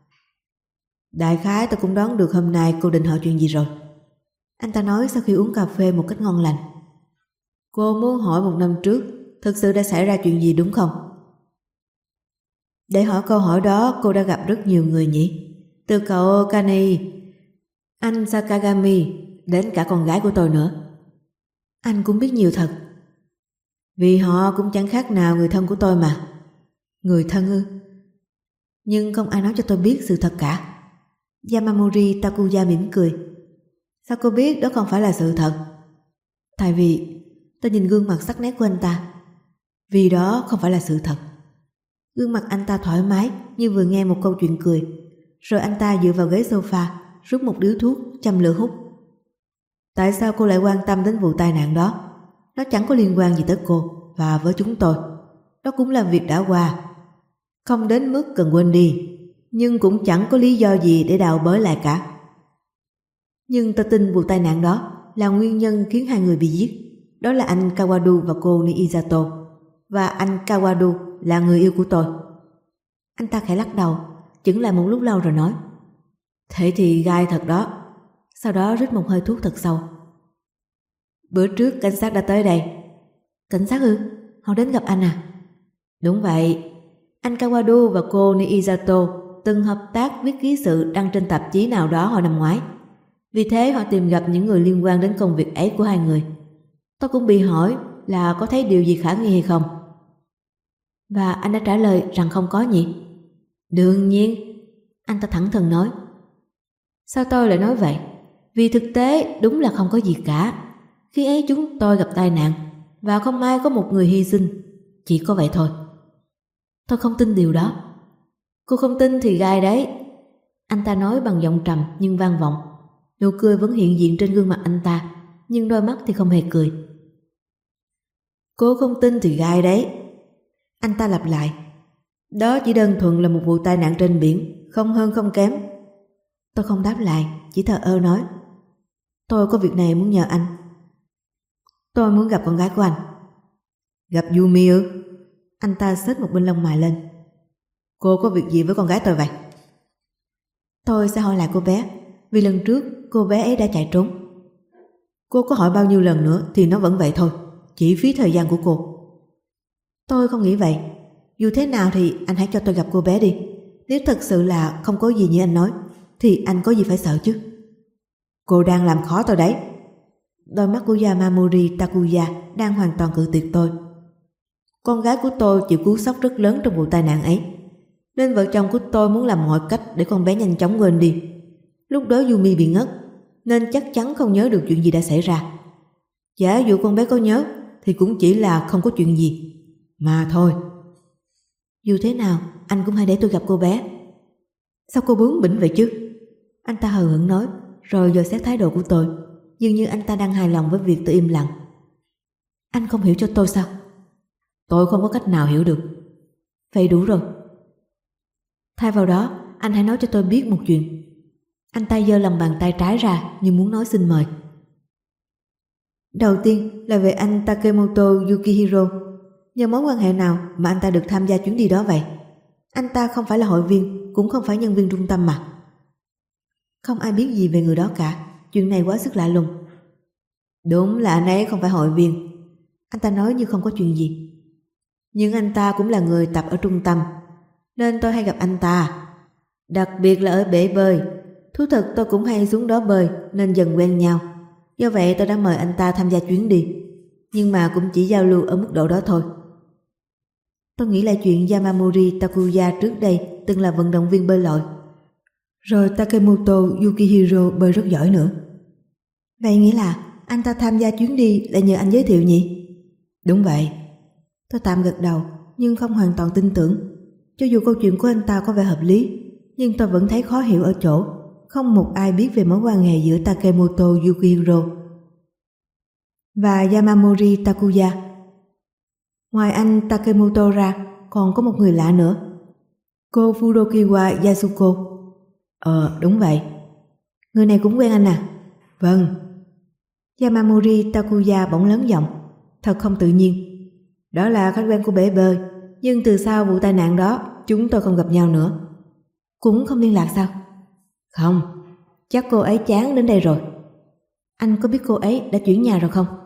Đại khái tôi cũng đoán được hôm nay cô định hỏi chuyện gì rồi. Anh ta nói sau khi uống cà phê một cách ngon lành. Cô muốn hỏi một năm trước thực sự đã xảy ra chuyện gì đúng không? Để hỏi câu hỏi đó cô đã gặp rất nhiều người nhỉ? Từ cậu Kani, anh Sakagami đến cả con gái của tôi nữa. Anh cũng biết nhiều thật. Vì họ cũng chẳng khác nào người thân của tôi mà. Người thân ư? Nhưng không ai nói cho tôi biết sự thật cả. Yamamori Takuya mỉm cười. Sao cô biết đó không phải là sự thật? Tại vì tôi nhìn gương mặt sắc nét của anh ta. Vì đó không phải là sự thật. Gương mặt anh ta thoải mái như vừa nghe một câu chuyện cười. Rồi anh ta dựa vào ghế sofa, rút một điếu thuốc, châm lửa hút. Tại sao cô lại quan tâm đến vụ tai nạn đó? Nó chẳng có liên quan gì tới cô và với chúng tôi. Đó cũng là việc đã qua. Không đến mức cần quên đi, nhưng cũng chẳng có lý do gì để đào bới lại cả. Nhưng tôi tin vụ tai nạn đó là nguyên nhân khiến hai người bị giết. Đó là anh Kawadu và cô Niizato. Và anh Kawadu là người yêu của tôi. Anh ta khẽ lắc đầu, chững lại một lúc lâu rồi nói. Thế thì gai thật đó. Sau đó rít một hơi thuốc thật sâu. Bữa trước cảnh sát đã tới đây. Cảnh sát ư? Họ đến gặp anh à? Đúng vậy. Anh Kawadu và cô Niizato từng hợp tác viết ký sự đăng trên tạp chí nào đó hồi năm ngoái. Vì thế họ tìm gặp những người liên quan đến công việc ấy của hai người. Tôi cũng bị hỏi là có thấy điều gì khả nghi hay không. Và anh đã trả lời rằng không có nhỉ? Đương nhiên. Anh ta thẳng thừng nói. Sao tôi lại nói vậy? Vì thực tế đúng là không có gì cả. Khi ấy chúng tôi gặp tai nạn và không ai có một người hy sinh. Chỉ có vậy thôi. Tôi không tin điều đó. Cô không tin thì gai đấy. Anh ta nói bằng giọng trầm nhưng vang vọng. Nụ cười vẫn hiện diện trên gương mặt anh ta, nhưng đôi mắt thì không hề cười. Cô không tin thì gai đấy. Anh ta lặp lại. Đó chỉ đơn thuần là một vụ tai nạn trên biển, không hơn không kém. Tôi không đáp lại, chỉ thờ ơ nói. Tôi có việc này muốn nhờ anh. Tôi muốn gặp con gái của anh. Gặp Yumi ư? Anh ta xếch một bên lông mày lên. Cô có việc gì với con gái tôi vậy? Tôi sẽ hỏi lại cô bé, vì lần trước cô bé ấy đã chạy trốn. Cô có hỏi bao nhiêu lần nữa thì nó vẫn vậy thôi, chỉ phí thời gian của cô. Tôi không nghĩ vậy. Dù thế nào thì anh hãy cho tôi gặp cô bé đi. Nếu thật sự là không có gì như anh nói thì anh có gì phải sợ chứ. Cô đang làm khó tôi đấy. Đôi mắt của Yamamori Takuya đang hoàn toàn cự tuyệt tôi. Con gái của tôi chịu cú sốc rất lớn trong vụ tai nạn ấy, nên vợ chồng của tôi muốn làm mọi cách để con bé nhanh chóng quên đi. Lúc đó Yumi bị ngất, nên chắc chắn không nhớ được chuyện gì đã xảy ra. Giả dụ con bé có nhớ thì cũng chỉ là không có chuyện gì mà thôi. Dù thế nào anh cũng hãy để tôi gặp cô bé. Sao cô bướng bỉnh vậy chứ? Anh ta hờ hững nói, rồi dò xét thái độ của tôi, dường như anh ta đang hài lòng với việc tôi im lặng. Anh không hiểu cho tôi sao? Tôi không có cách nào hiểu được. Vậy đủ rồi. Thay vào đó, anh hãy nói cho tôi biết một chuyện. Anh ta giơ lòng bàn tay trái ra như muốn nói xin mời. Đầu tiên là về anh Takemoto Yukihiro. Nhờ mối quan hệ nào mà anh ta được tham gia chuyến đi đó vậy? Anh ta không phải là hội viên, cũng không phải nhân viên trung tâm mà. Không ai biết gì về người đó cả. Chuyện này quá sức lạ lùng. Đúng là anh ấy không phải hội viên. Anh ta nói như không có chuyện gì. Nhưng anh ta cũng là người tập ở trung tâm, nên tôi hay gặp anh ta. Đặc biệt là ở bể bơi. Thú thật tôi cũng hay xuống đó bơi, nên dần quen nhau. Do vậy tôi đã mời anh ta tham gia chuyến đi, nhưng mà cũng chỉ giao lưu ở mức độ đó thôi. Tôi nghĩ lại chuyện Yamamori Takuya trước đây từng là vận động viên bơi lội, rồi Takemoto Yukihiro bơi rất giỏi nữa. Vậy nghĩa là anh ta tham gia chuyến đi là nhờ anh giới thiệu nhỉ? Đúng vậy. Tôi tạm gật đầu, nhưng không hoàn toàn tin tưởng. Cho dù câu chuyện của anh ta có vẻ hợp lý, nhưng tôi vẫn thấy khó hiểu ở chỗ không một ai biết về mối quan hệ giữa Takemoto Yukihiro và Yamamori Takuya. Ngoài anh Takemoto ra, còn có một người lạ nữa. Cô Furukiwa Yasuko. Ờ, đúng vậy. Người này cũng quen anh à? Vâng. Yamamori Takuya bỗng lớn giọng, thật không tự nhiên. Đó là khách quen của bể bơi, nhưng từ sau vụ tai nạn đó, chúng tôi không gặp nhau nữa. Cũng không liên lạc sao? Không, chắc cô ấy chán đến đây rồi. Anh có biết cô ấy đã chuyển nhà rồi không?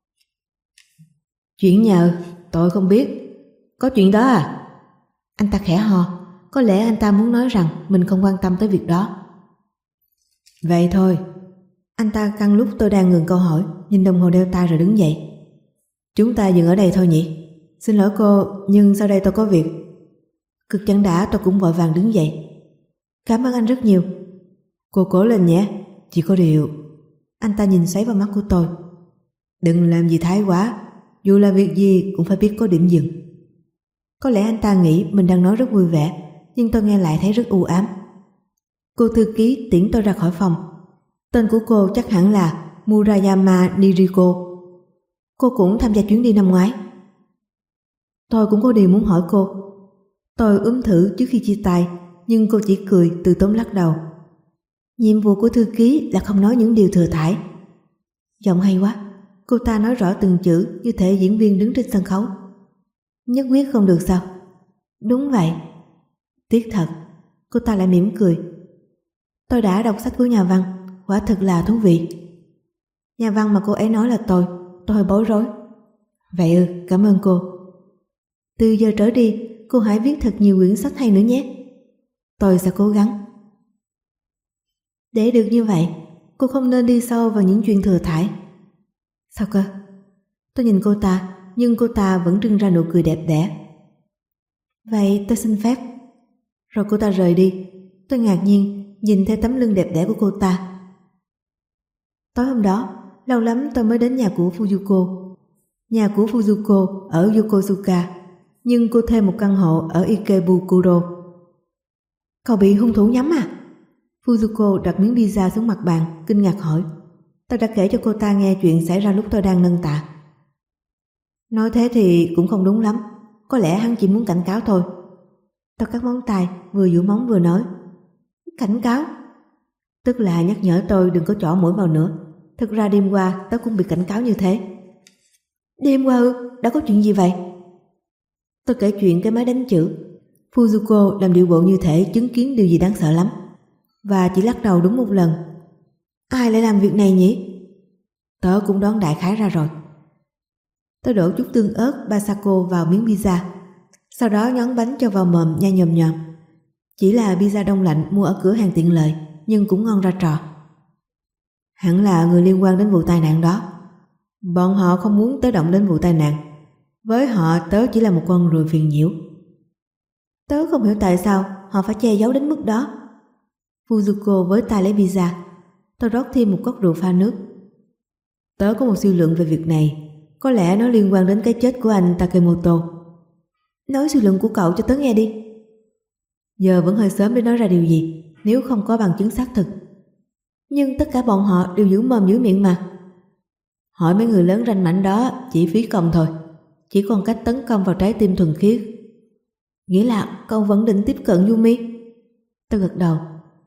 Chuyển nhà? Tôi không biết. Có chuyện đó à? Anh ta khẽ ho. Có lẽ anh ta muốn nói rằng mình không quan tâm tới việc đó. Vậy thôi. Anh ta căng lúc tôi đang ngừng câu hỏi, nhìn đồng hồ đeo tay rồi đứng dậy. Chúng ta dừng ở đây thôi nhỉ? Xin lỗi cô, nhưng sau đây tôi có việc. Cực chẳng đã tôi cũng vội vàng đứng dậy. Cảm ơn anh rất nhiều. Cô cố lên nhé. Chỉ có điều... Anh ta nhìn xoáy vào mắt của tôi. Đừng làm gì thái quá. Dù là việc gì cũng phải biết có điểm dừng. Có lẽ anh ta nghĩ mình đang nói rất vui vẻ, nhưng tôi nghe lại thấy rất u ám. Cô thư ký tiễn tôi ra khỏi phòng. Tên của cô chắc hẳn là Murayama Niriko. Cô cũng tham gia chuyến đi năm ngoái. Tôi cũng có điều muốn hỏi cô. Tôi ướm thử trước khi chia tay, nhưng cô chỉ cười từ tốn lắc đầu. Nhiệm vụ của thư ký là không nói những điều thừa thãi. Giọng hay quá. Cô ta nói rõ từng chữ như thể diễn viên đứng trên sân khấu. Nhất quyết không được sao? Đúng vậy. Tiếc thật. Cô ta lại mỉm cười. Tôi đã đọc sách của nhà văn, quả thực là thú vị. Nhà văn mà cô ấy nói là tôi. Tôi hơi bối rối. Vậy ư, cảm ơn cô. Từ giờ trở đi, cô hãy viết thật nhiều quyển sách hay nữa nhé. Tôi sẽ cố gắng. Để được như vậy, cô không nên đi sâu vào những chuyện thừa thãi. Sao cơ? Tôi nhìn cô ta, nhưng cô ta vẫn trưng ra nụ cười đẹp đẽ. Vậy tôi xin phép. Rồi cô ta rời đi. Tôi ngạc nhiên nhìn theo tấm lưng đẹp đẽ của cô ta. Tối hôm đó, lâu lắm tôi mới đến nhà của Fujiko. Nhà của Fujiko ở Yokosuka nhưng cô thuê một căn hộ ở Ikebukuro. Cậu bị hung thủ nhắm à? Fujiko đặt miếng pizza xuống mặt bàn, kinh ngạc hỏi. Tôi đã kể cho cô ta nghe chuyện xảy ra lúc tôi đang nâng tạ. Nói thế thì cũng không đúng lắm, có lẽ hắn chỉ muốn cảnh cáo thôi. Tôi cắt móng tay, vừa duỗi móng vừa nói. Cảnh cáo? Tức là nhắc nhở tôi đừng có chỏ mũi vào nữa. Thực ra đêm qua tớ cũng bị cảnh cáo như thế. Đêm qua ư? Đã có chuyện gì vậy? Tôi kể chuyện cái máy đánh chữ. Fujiko làm điệu bộ như thể chứng kiến điều gì đáng sợ lắm, và chỉ lắc đầu đúng một lần. Ai lại làm việc này nhỉ? Tớ cũng đoán đại khái ra rồi. Tôi đổ chút tương ớt Basako vào miếng pizza, sau đó nhón bánh cho vào mồm nhai nhòm nhòm. Chỉ là pizza đông lạnh mua ở cửa hàng tiện lợi, nhưng cũng ngon ra trò. Hẳn là người liên quan đến vụ tai nạn đó. Bọn họ không muốn tớ động đến vụ tai nạn. Với họ tớ chỉ là một con ruồi phiền nhiễu. Tớ không hiểu tại sao họ phải che giấu đến mức đó. Fujiko với tay lấy pizza. Tôi rót thêm một cốc rượu pha nước. Tớ có một suy luận về việc này. Có lẽ nó liên quan đến cái chết của anh Takemoto. Nói suy luận của cậu cho tớ nghe đi. Giờ vẫn hơi sớm để nói ra điều gì nếu không có bằng chứng xác thực. Nhưng tất cả bọn họ đều giữ mồm giữ miệng mà. Hỏi mấy người lớn ranh mãnh đó chỉ phí công thôi. Chỉ còn cách tấn công vào trái tim thuần khiết. Nghĩa là cậu vẫn định tiếp cận Yumi? Tôi gật đầu.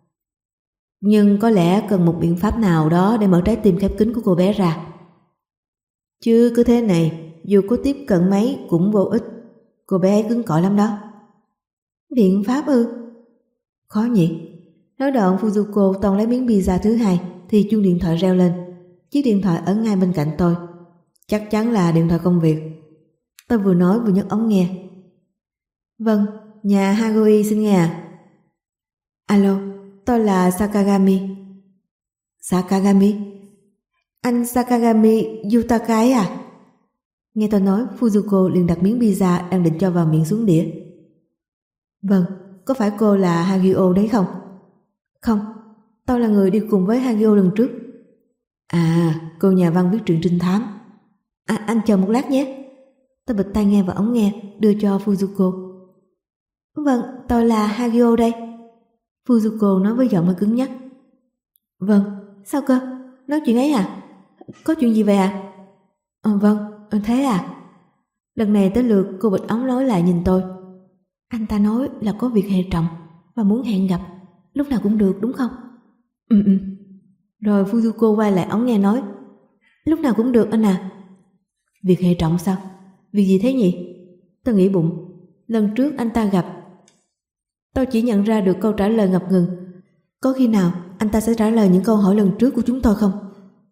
Nhưng có lẽ cần một biện pháp nào đó để mở trái tim khép kín của cô bé ra. Chứ cứ thế này, dù có tiếp cận mấy cũng vô ích. Cô bé ấy cứng cỏi lắm đó. Biện pháp ư? Khó nhỉ? Nói đoạn Fujiko toàn lấy miếng pizza thứ hai thì chuông điện thoại reo lên. Chiếc điện thoại ở ngay bên cạnh tôi. Chắc chắn là điện thoại công việc. Tôi vừa nói vừa nhấc ống nghe. Vâng, nhà Hagoi xin nghe à? Alo, tôi là Sakagami. Sakagami? Anh Sakagami Yutakai à? Nghe tôi nói, Fujiko liền đặt miếng pizza đang định cho vào miệng xuống đĩa. Vâng, có phải cô là Hagio đấy không? Không, tôi là người đi cùng với Hagio lần trước. À, cô nhà văn viết truyện trinh thám. À, anh chờ một lát nhé. Tôi bịt tai nghe vào ống nghe, đưa cho Fujiko. Vâng, tôi là Hagio đây. Fujiko nói với giọng hơi cứng nhắc. Vâng, sao cơ? Nói chuyện ấy à? Có chuyện gì vậy à? À vâng, thế à? Lần này tới lượt cô bịt ống nói lại nhìn tôi. Anh ta nói là có việc hệ trọng và muốn hẹn gặp. Lúc nào cũng được đúng không? Ừ ừ. Rồi Fujiko quay lại ống nghe nói. Lúc nào cũng được anh à. Việc hệ trọng sao? Việc gì thế nhỉ? Tôi nghĩ bụng. Lần trước anh ta gặp. Tôi chỉ nhận ra được câu trả lời ngập ngừng. Có khi nào anh ta sẽ trả lời những câu hỏi lần trước của chúng tôi không?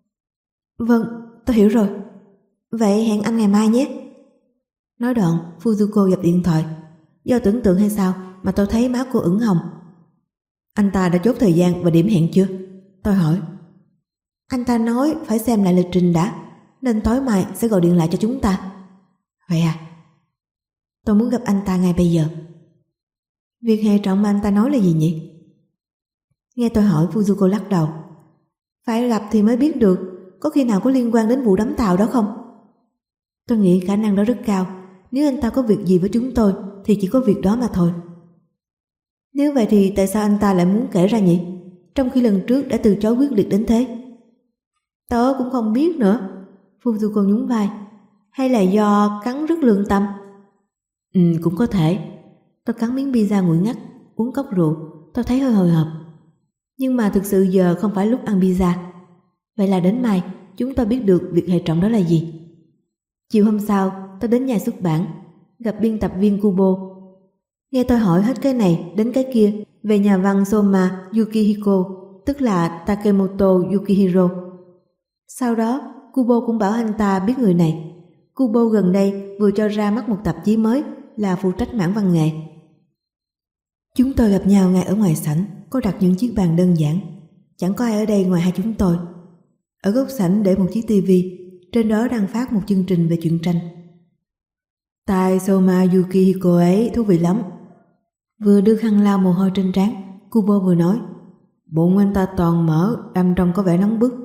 Vâng, tôi hiểu rồi. Vậy hẹn anh ngày mai nhé. Nói đoạn Fujiko dập điện thoại. Do tưởng tượng hay sao mà tôi thấy má cô ửng hồng. Anh ta đã chốt thời gian và điểm hẹn chưa? Tôi hỏi. Anh ta nói phải xem lại lịch trình đã, nên tối mai sẽ gọi điện lại cho chúng ta. Vậy à? Tôi muốn gặp anh ta ngay bây giờ. Việc hệ trọng mà anh ta nói là gì nhỉ? Nghe tôi hỏi, Fujiko lắc đầu. Phải gặp thì mới biết được. Có khi nào có liên quan đến vụ đắm tàu đó không? Tôi nghĩ khả năng đó rất cao. Nếu anh ta có việc gì với chúng tôi thì chỉ có việc đó mà thôi. Nếu vậy thì tại sao anh ta lại muốn kể ra nhỉ? Trong khi lần trước đã từ chối quyết liệt đến thế. Tớ cũng không biết nữa. Fujiko nhún vai. Hay là do cắn rất lương tâm? Ừ, cũng có thể. Tôi cắn miếng pizza nguội ngắt, uống cốc rượu. Tôi thấy hơi hồi hộp. Nhưng mà thực sự giờ không phải lúc ăn pizza. Vậy là đến mai chúng tôi biết được việc hệ trọng đó là gì. Chiều hôm sau tôi đến nhà xuất bản, gặp biên tập viên Kubo. Nghe tôi hỏi hết cái này đến cái kia về nhà văn Soma Yukihiko, tức là Takemoto Yukihiro. Sau đó Kubo cũng bảo anh ta biết người này. Kubo gần đây vừa cho ra mắt một tạp chí mới, là phụ trách mảng văn nghệ. Chúng tôi gặp nhau ngay ở ngoài sảnh, có đặt những chiếc bàn đơn giản. Chẳng có ai ở đây ngoài hai chúng tôi. Ở góc sảnh để một chiếc tivi, trên đó đang phát một chương trình về truyện tranh. Tai Soma Yukihiko ấy thú vị lắm. Vừa đưa khăn lau mồ hôi trên trán, Kubo vừa nói. Bụng anh ta toàn mở, đâm trong có vẻ nóng bức.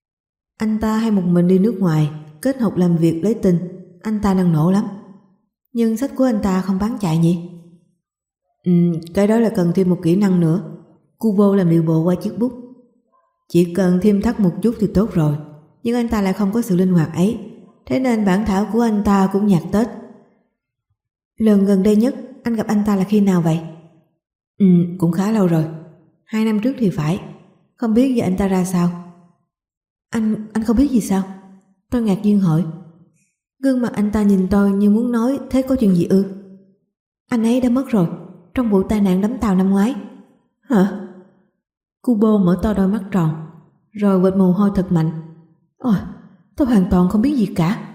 Anh ta hay một mình đi nước ngoài, kết hợp làm việc lấy tình. Anh ta năng nổ lắm. Nhưng sách của anh ta không bán chạy nhỉ? Ừ, cái đó là cần thêm một kỹ năng nữa. Kubo làm điệu bộ qua chiếc bút. Chỉ cần thêm thắt một chút thì tốt rồi. Nhưng anh ta lại không có sự linh hoạt ấy, thế nên bản thảo của anh ta cũng nhạt tết. Lần gần đây nhất anh gặp anh ta là khi nào vậy? Ừ, cũng khá lâu rồi. Hai năm trước thì phải. Không biết giờ anh ta ra sao? Anh, anh không biết gì sao? Tôi ngạc nhiên hỏi. Gương mặt anh ta nhìn tôi như muốn nói thế có chuyện gì ư? Anh ấy đã mất rồi, trong vụ tai nạn đắm tàu năm ngoái. Hả? Kubo mở to đôi mắt tròn, rồi quệt mồ hôi thật mạnh. Ôi, tôi hoàn toàn không biết gì cả.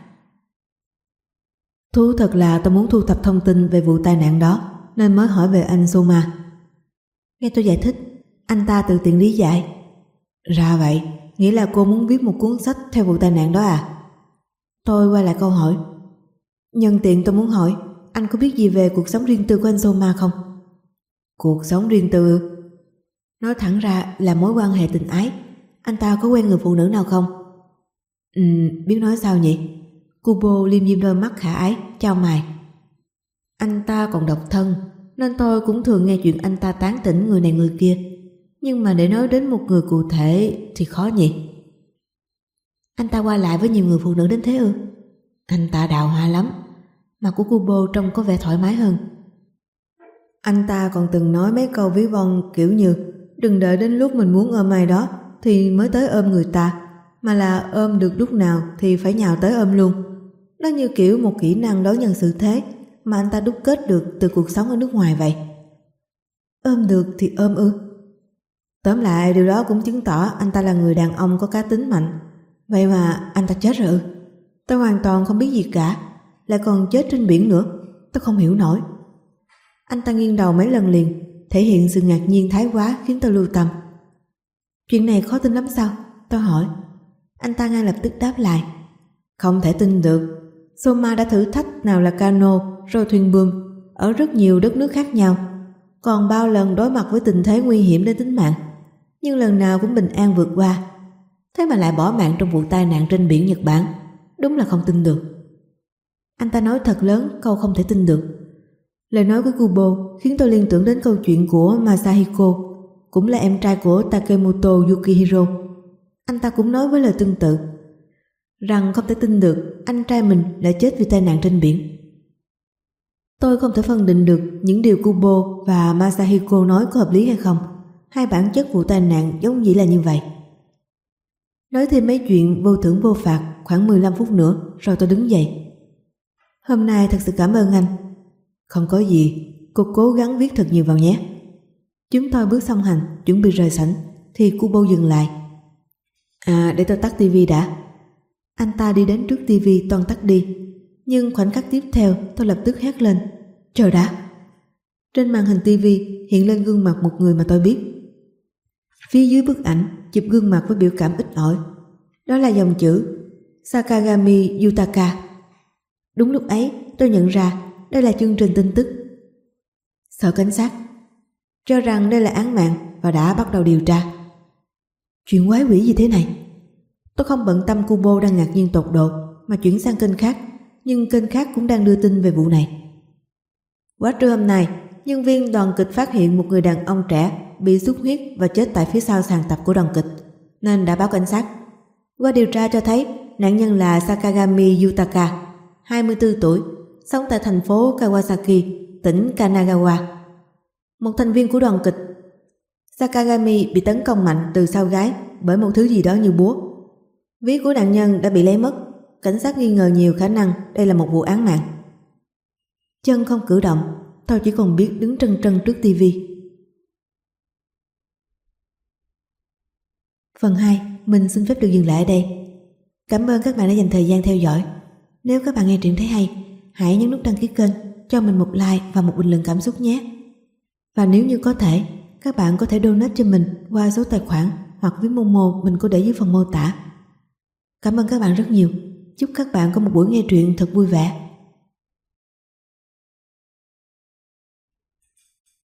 Thú thật là tôi muốn thu thập thông tin về vụ tai nạn đó, nên mới hỏi về anh Soma. Nghe tôi giải thích, anh ta tự tiện lý giải. Ra vậy, nghĩa là cô muốn viết một cuốn sách theo vụ tai nạn đó à? Tôi quay lại câu hỏi. Nhân tiện tôi muốn hỏi, anh có biết gì về cuộc sống riêng tư của anh Soma không? Cuộc sống riêng tư? Nói thẳng ra là mối quan hệ tình ái. Anh ta có quen người phụ nữ nào không? Ừ, biết nói sao nhỉ? Kubo liêm diêm đôi mắt khả ái, chau mày. Anh ta còn độc thân, nên tôi cũng thường nghe chuyện anh ta tán tỉnh người này người kia. Nhưng mà để nói đến một người cụ thể thì khó nhỉ? Anh ta qua lại với nhiều người phụ nữ đến thế ư? Anh ta đào hoa lắm. Mặt của Kubo trông có vẻ thoải mái hơn. Anh ta còn từng nói mấy câu ví von kiểu như đừng đợi đến lúc mình muốn ôm ai đó thì mới tới ôm người ta, mà là ôm được lúc nào thì phải nhào tới ôm luôn. Nó như kiểu một kỹ năng đối nhân xử thế mà anh ta đúc kết được từ cuộc sống ở nước ngoài vậy. Ôm được thì ôm ư? Tóm lại điều đó cũng chứng tỏ anh ta là người đàn ông có cá tính mạnh. Vậy mà anh ta chết rồi ư? Tôi hoàn toàn không biết gì cả, lại còn chết trên biển nữa. Tôi không hiểu nổi. Anh ta nghiêng đầu mấy lần liền, thể hiện sự ngạc nhiên thái quá khiến tôi lưu tâm. Chuyện này khó tin lắm sao? Tôi hỏi. Anh ta ngay lập tức đáp lại. Không thể tin được. Soma đã thử thách nào là cano, rồi thuyền buồm ở rất nhiều đất nước khác nhau, còn bao lần đối mặt với tình thế nguy hiểm đến tính mạng, nhưng lần nào cũng bình an vượt qua. Thế mà lại bỏ mạng trong vụ tai nạn trên biển Nhật Bản. Đúng là không tin được. Anh ta nói thật lớn câu không thể tin được. Lời nói của Kubo khiến tôi liên tưởng đến câu chuyện của Masahiko, cũng là em trai của Takemoto Yukihiro. Anh ta cũng nói với lời tương tự, rằng không thể tin được anh trai mình đã chết vì tai nạn trên biển. Tôi không thể phân định được những điều Kubo và Masahiko nói có hợp lý hay không. Hai bản chất vụ tai nạn giống dĩ là như vậy. Nói thêm mấy chuyện vô thưởng vô phạt khoảng mười lăm phút nữa rồi tôi đứng dậy. Hôm nay thật sự cảm ơn anh. Không có gì, cô cố gắng viết thật nhiều vào nhé. Chúng tôi bước xong hành, chuẩn bị rời sảnh, thì Kubo dừng lại. À, để tôi tắt tivi đã. Anh ta đi đến trước tivi toan tắt đi, nhưng khoảnh khắc tiếp theo tôi lập tức hét lên. Chờ đã! Trên màn hình tivi hiện lên gương mặt một người mà tôi biết. Phía dưới bức ảnh chụp gương mặt với biểu cảm ít ỏi. Đó là dòng chữ Sakagami Yutaka. Đúng lúc ấy tôi nhận ra đây là chương trình tin tức. Sở cảnh sát cho rằng đây là án mạng và đã bắt đầu điều tra. Chuyện quái quỷ gì thế này? Tôi không bận tâm Kubo đang ngạc nhiên tột độ mà chuyển sang kênh khác, nhưng kênh khác cũng đang đưa tin về vụ này. Quá trưa hôm nay, nhân viên đoàn kịch phát hiện một người đàn ông trẻ bị xuất huyết và chết tại phía sau sàn tập của đoàn kịch, nên đã báo cảnh sát. Qua điều tra cho thấy nạn nhân là Sakagami Yutaka, hai mươi tư tuổi, sống tại thành phố Kawasaki, tỉnh Kanagawa. Một thành viên của đoàn kịch. Sakagami bị tấn công mạnh từ sau gáy bởi một thứ gì đó như búa. Ví của nạn nhân đã bị lấy mất. Cảnh sát nghi ngờ nhiều khả năng đây là một vụ án mạng. Chân không cử động, tôi chỉ còn biết đứng trân trân trước tivi. Phần hai, mình xin phép được dừng lại ở đây. Cảm ơn các bạn đã dành thời gian theo dõi. Nếu các bạn nghe truyện thấy hay, hãy nhấn nút đăng ký kênh, cho mình một like và một bình luận cảm xúc nhé. Và nếu như có thể, các bạn có thể donate cho mình qua số tài khoản hoặc ví Momo mình có để dưới phần mô tả. Cảm ơn các bạn rất nhiều. Chúc các bạn có một buổi nghe truyện thật vui vẻ.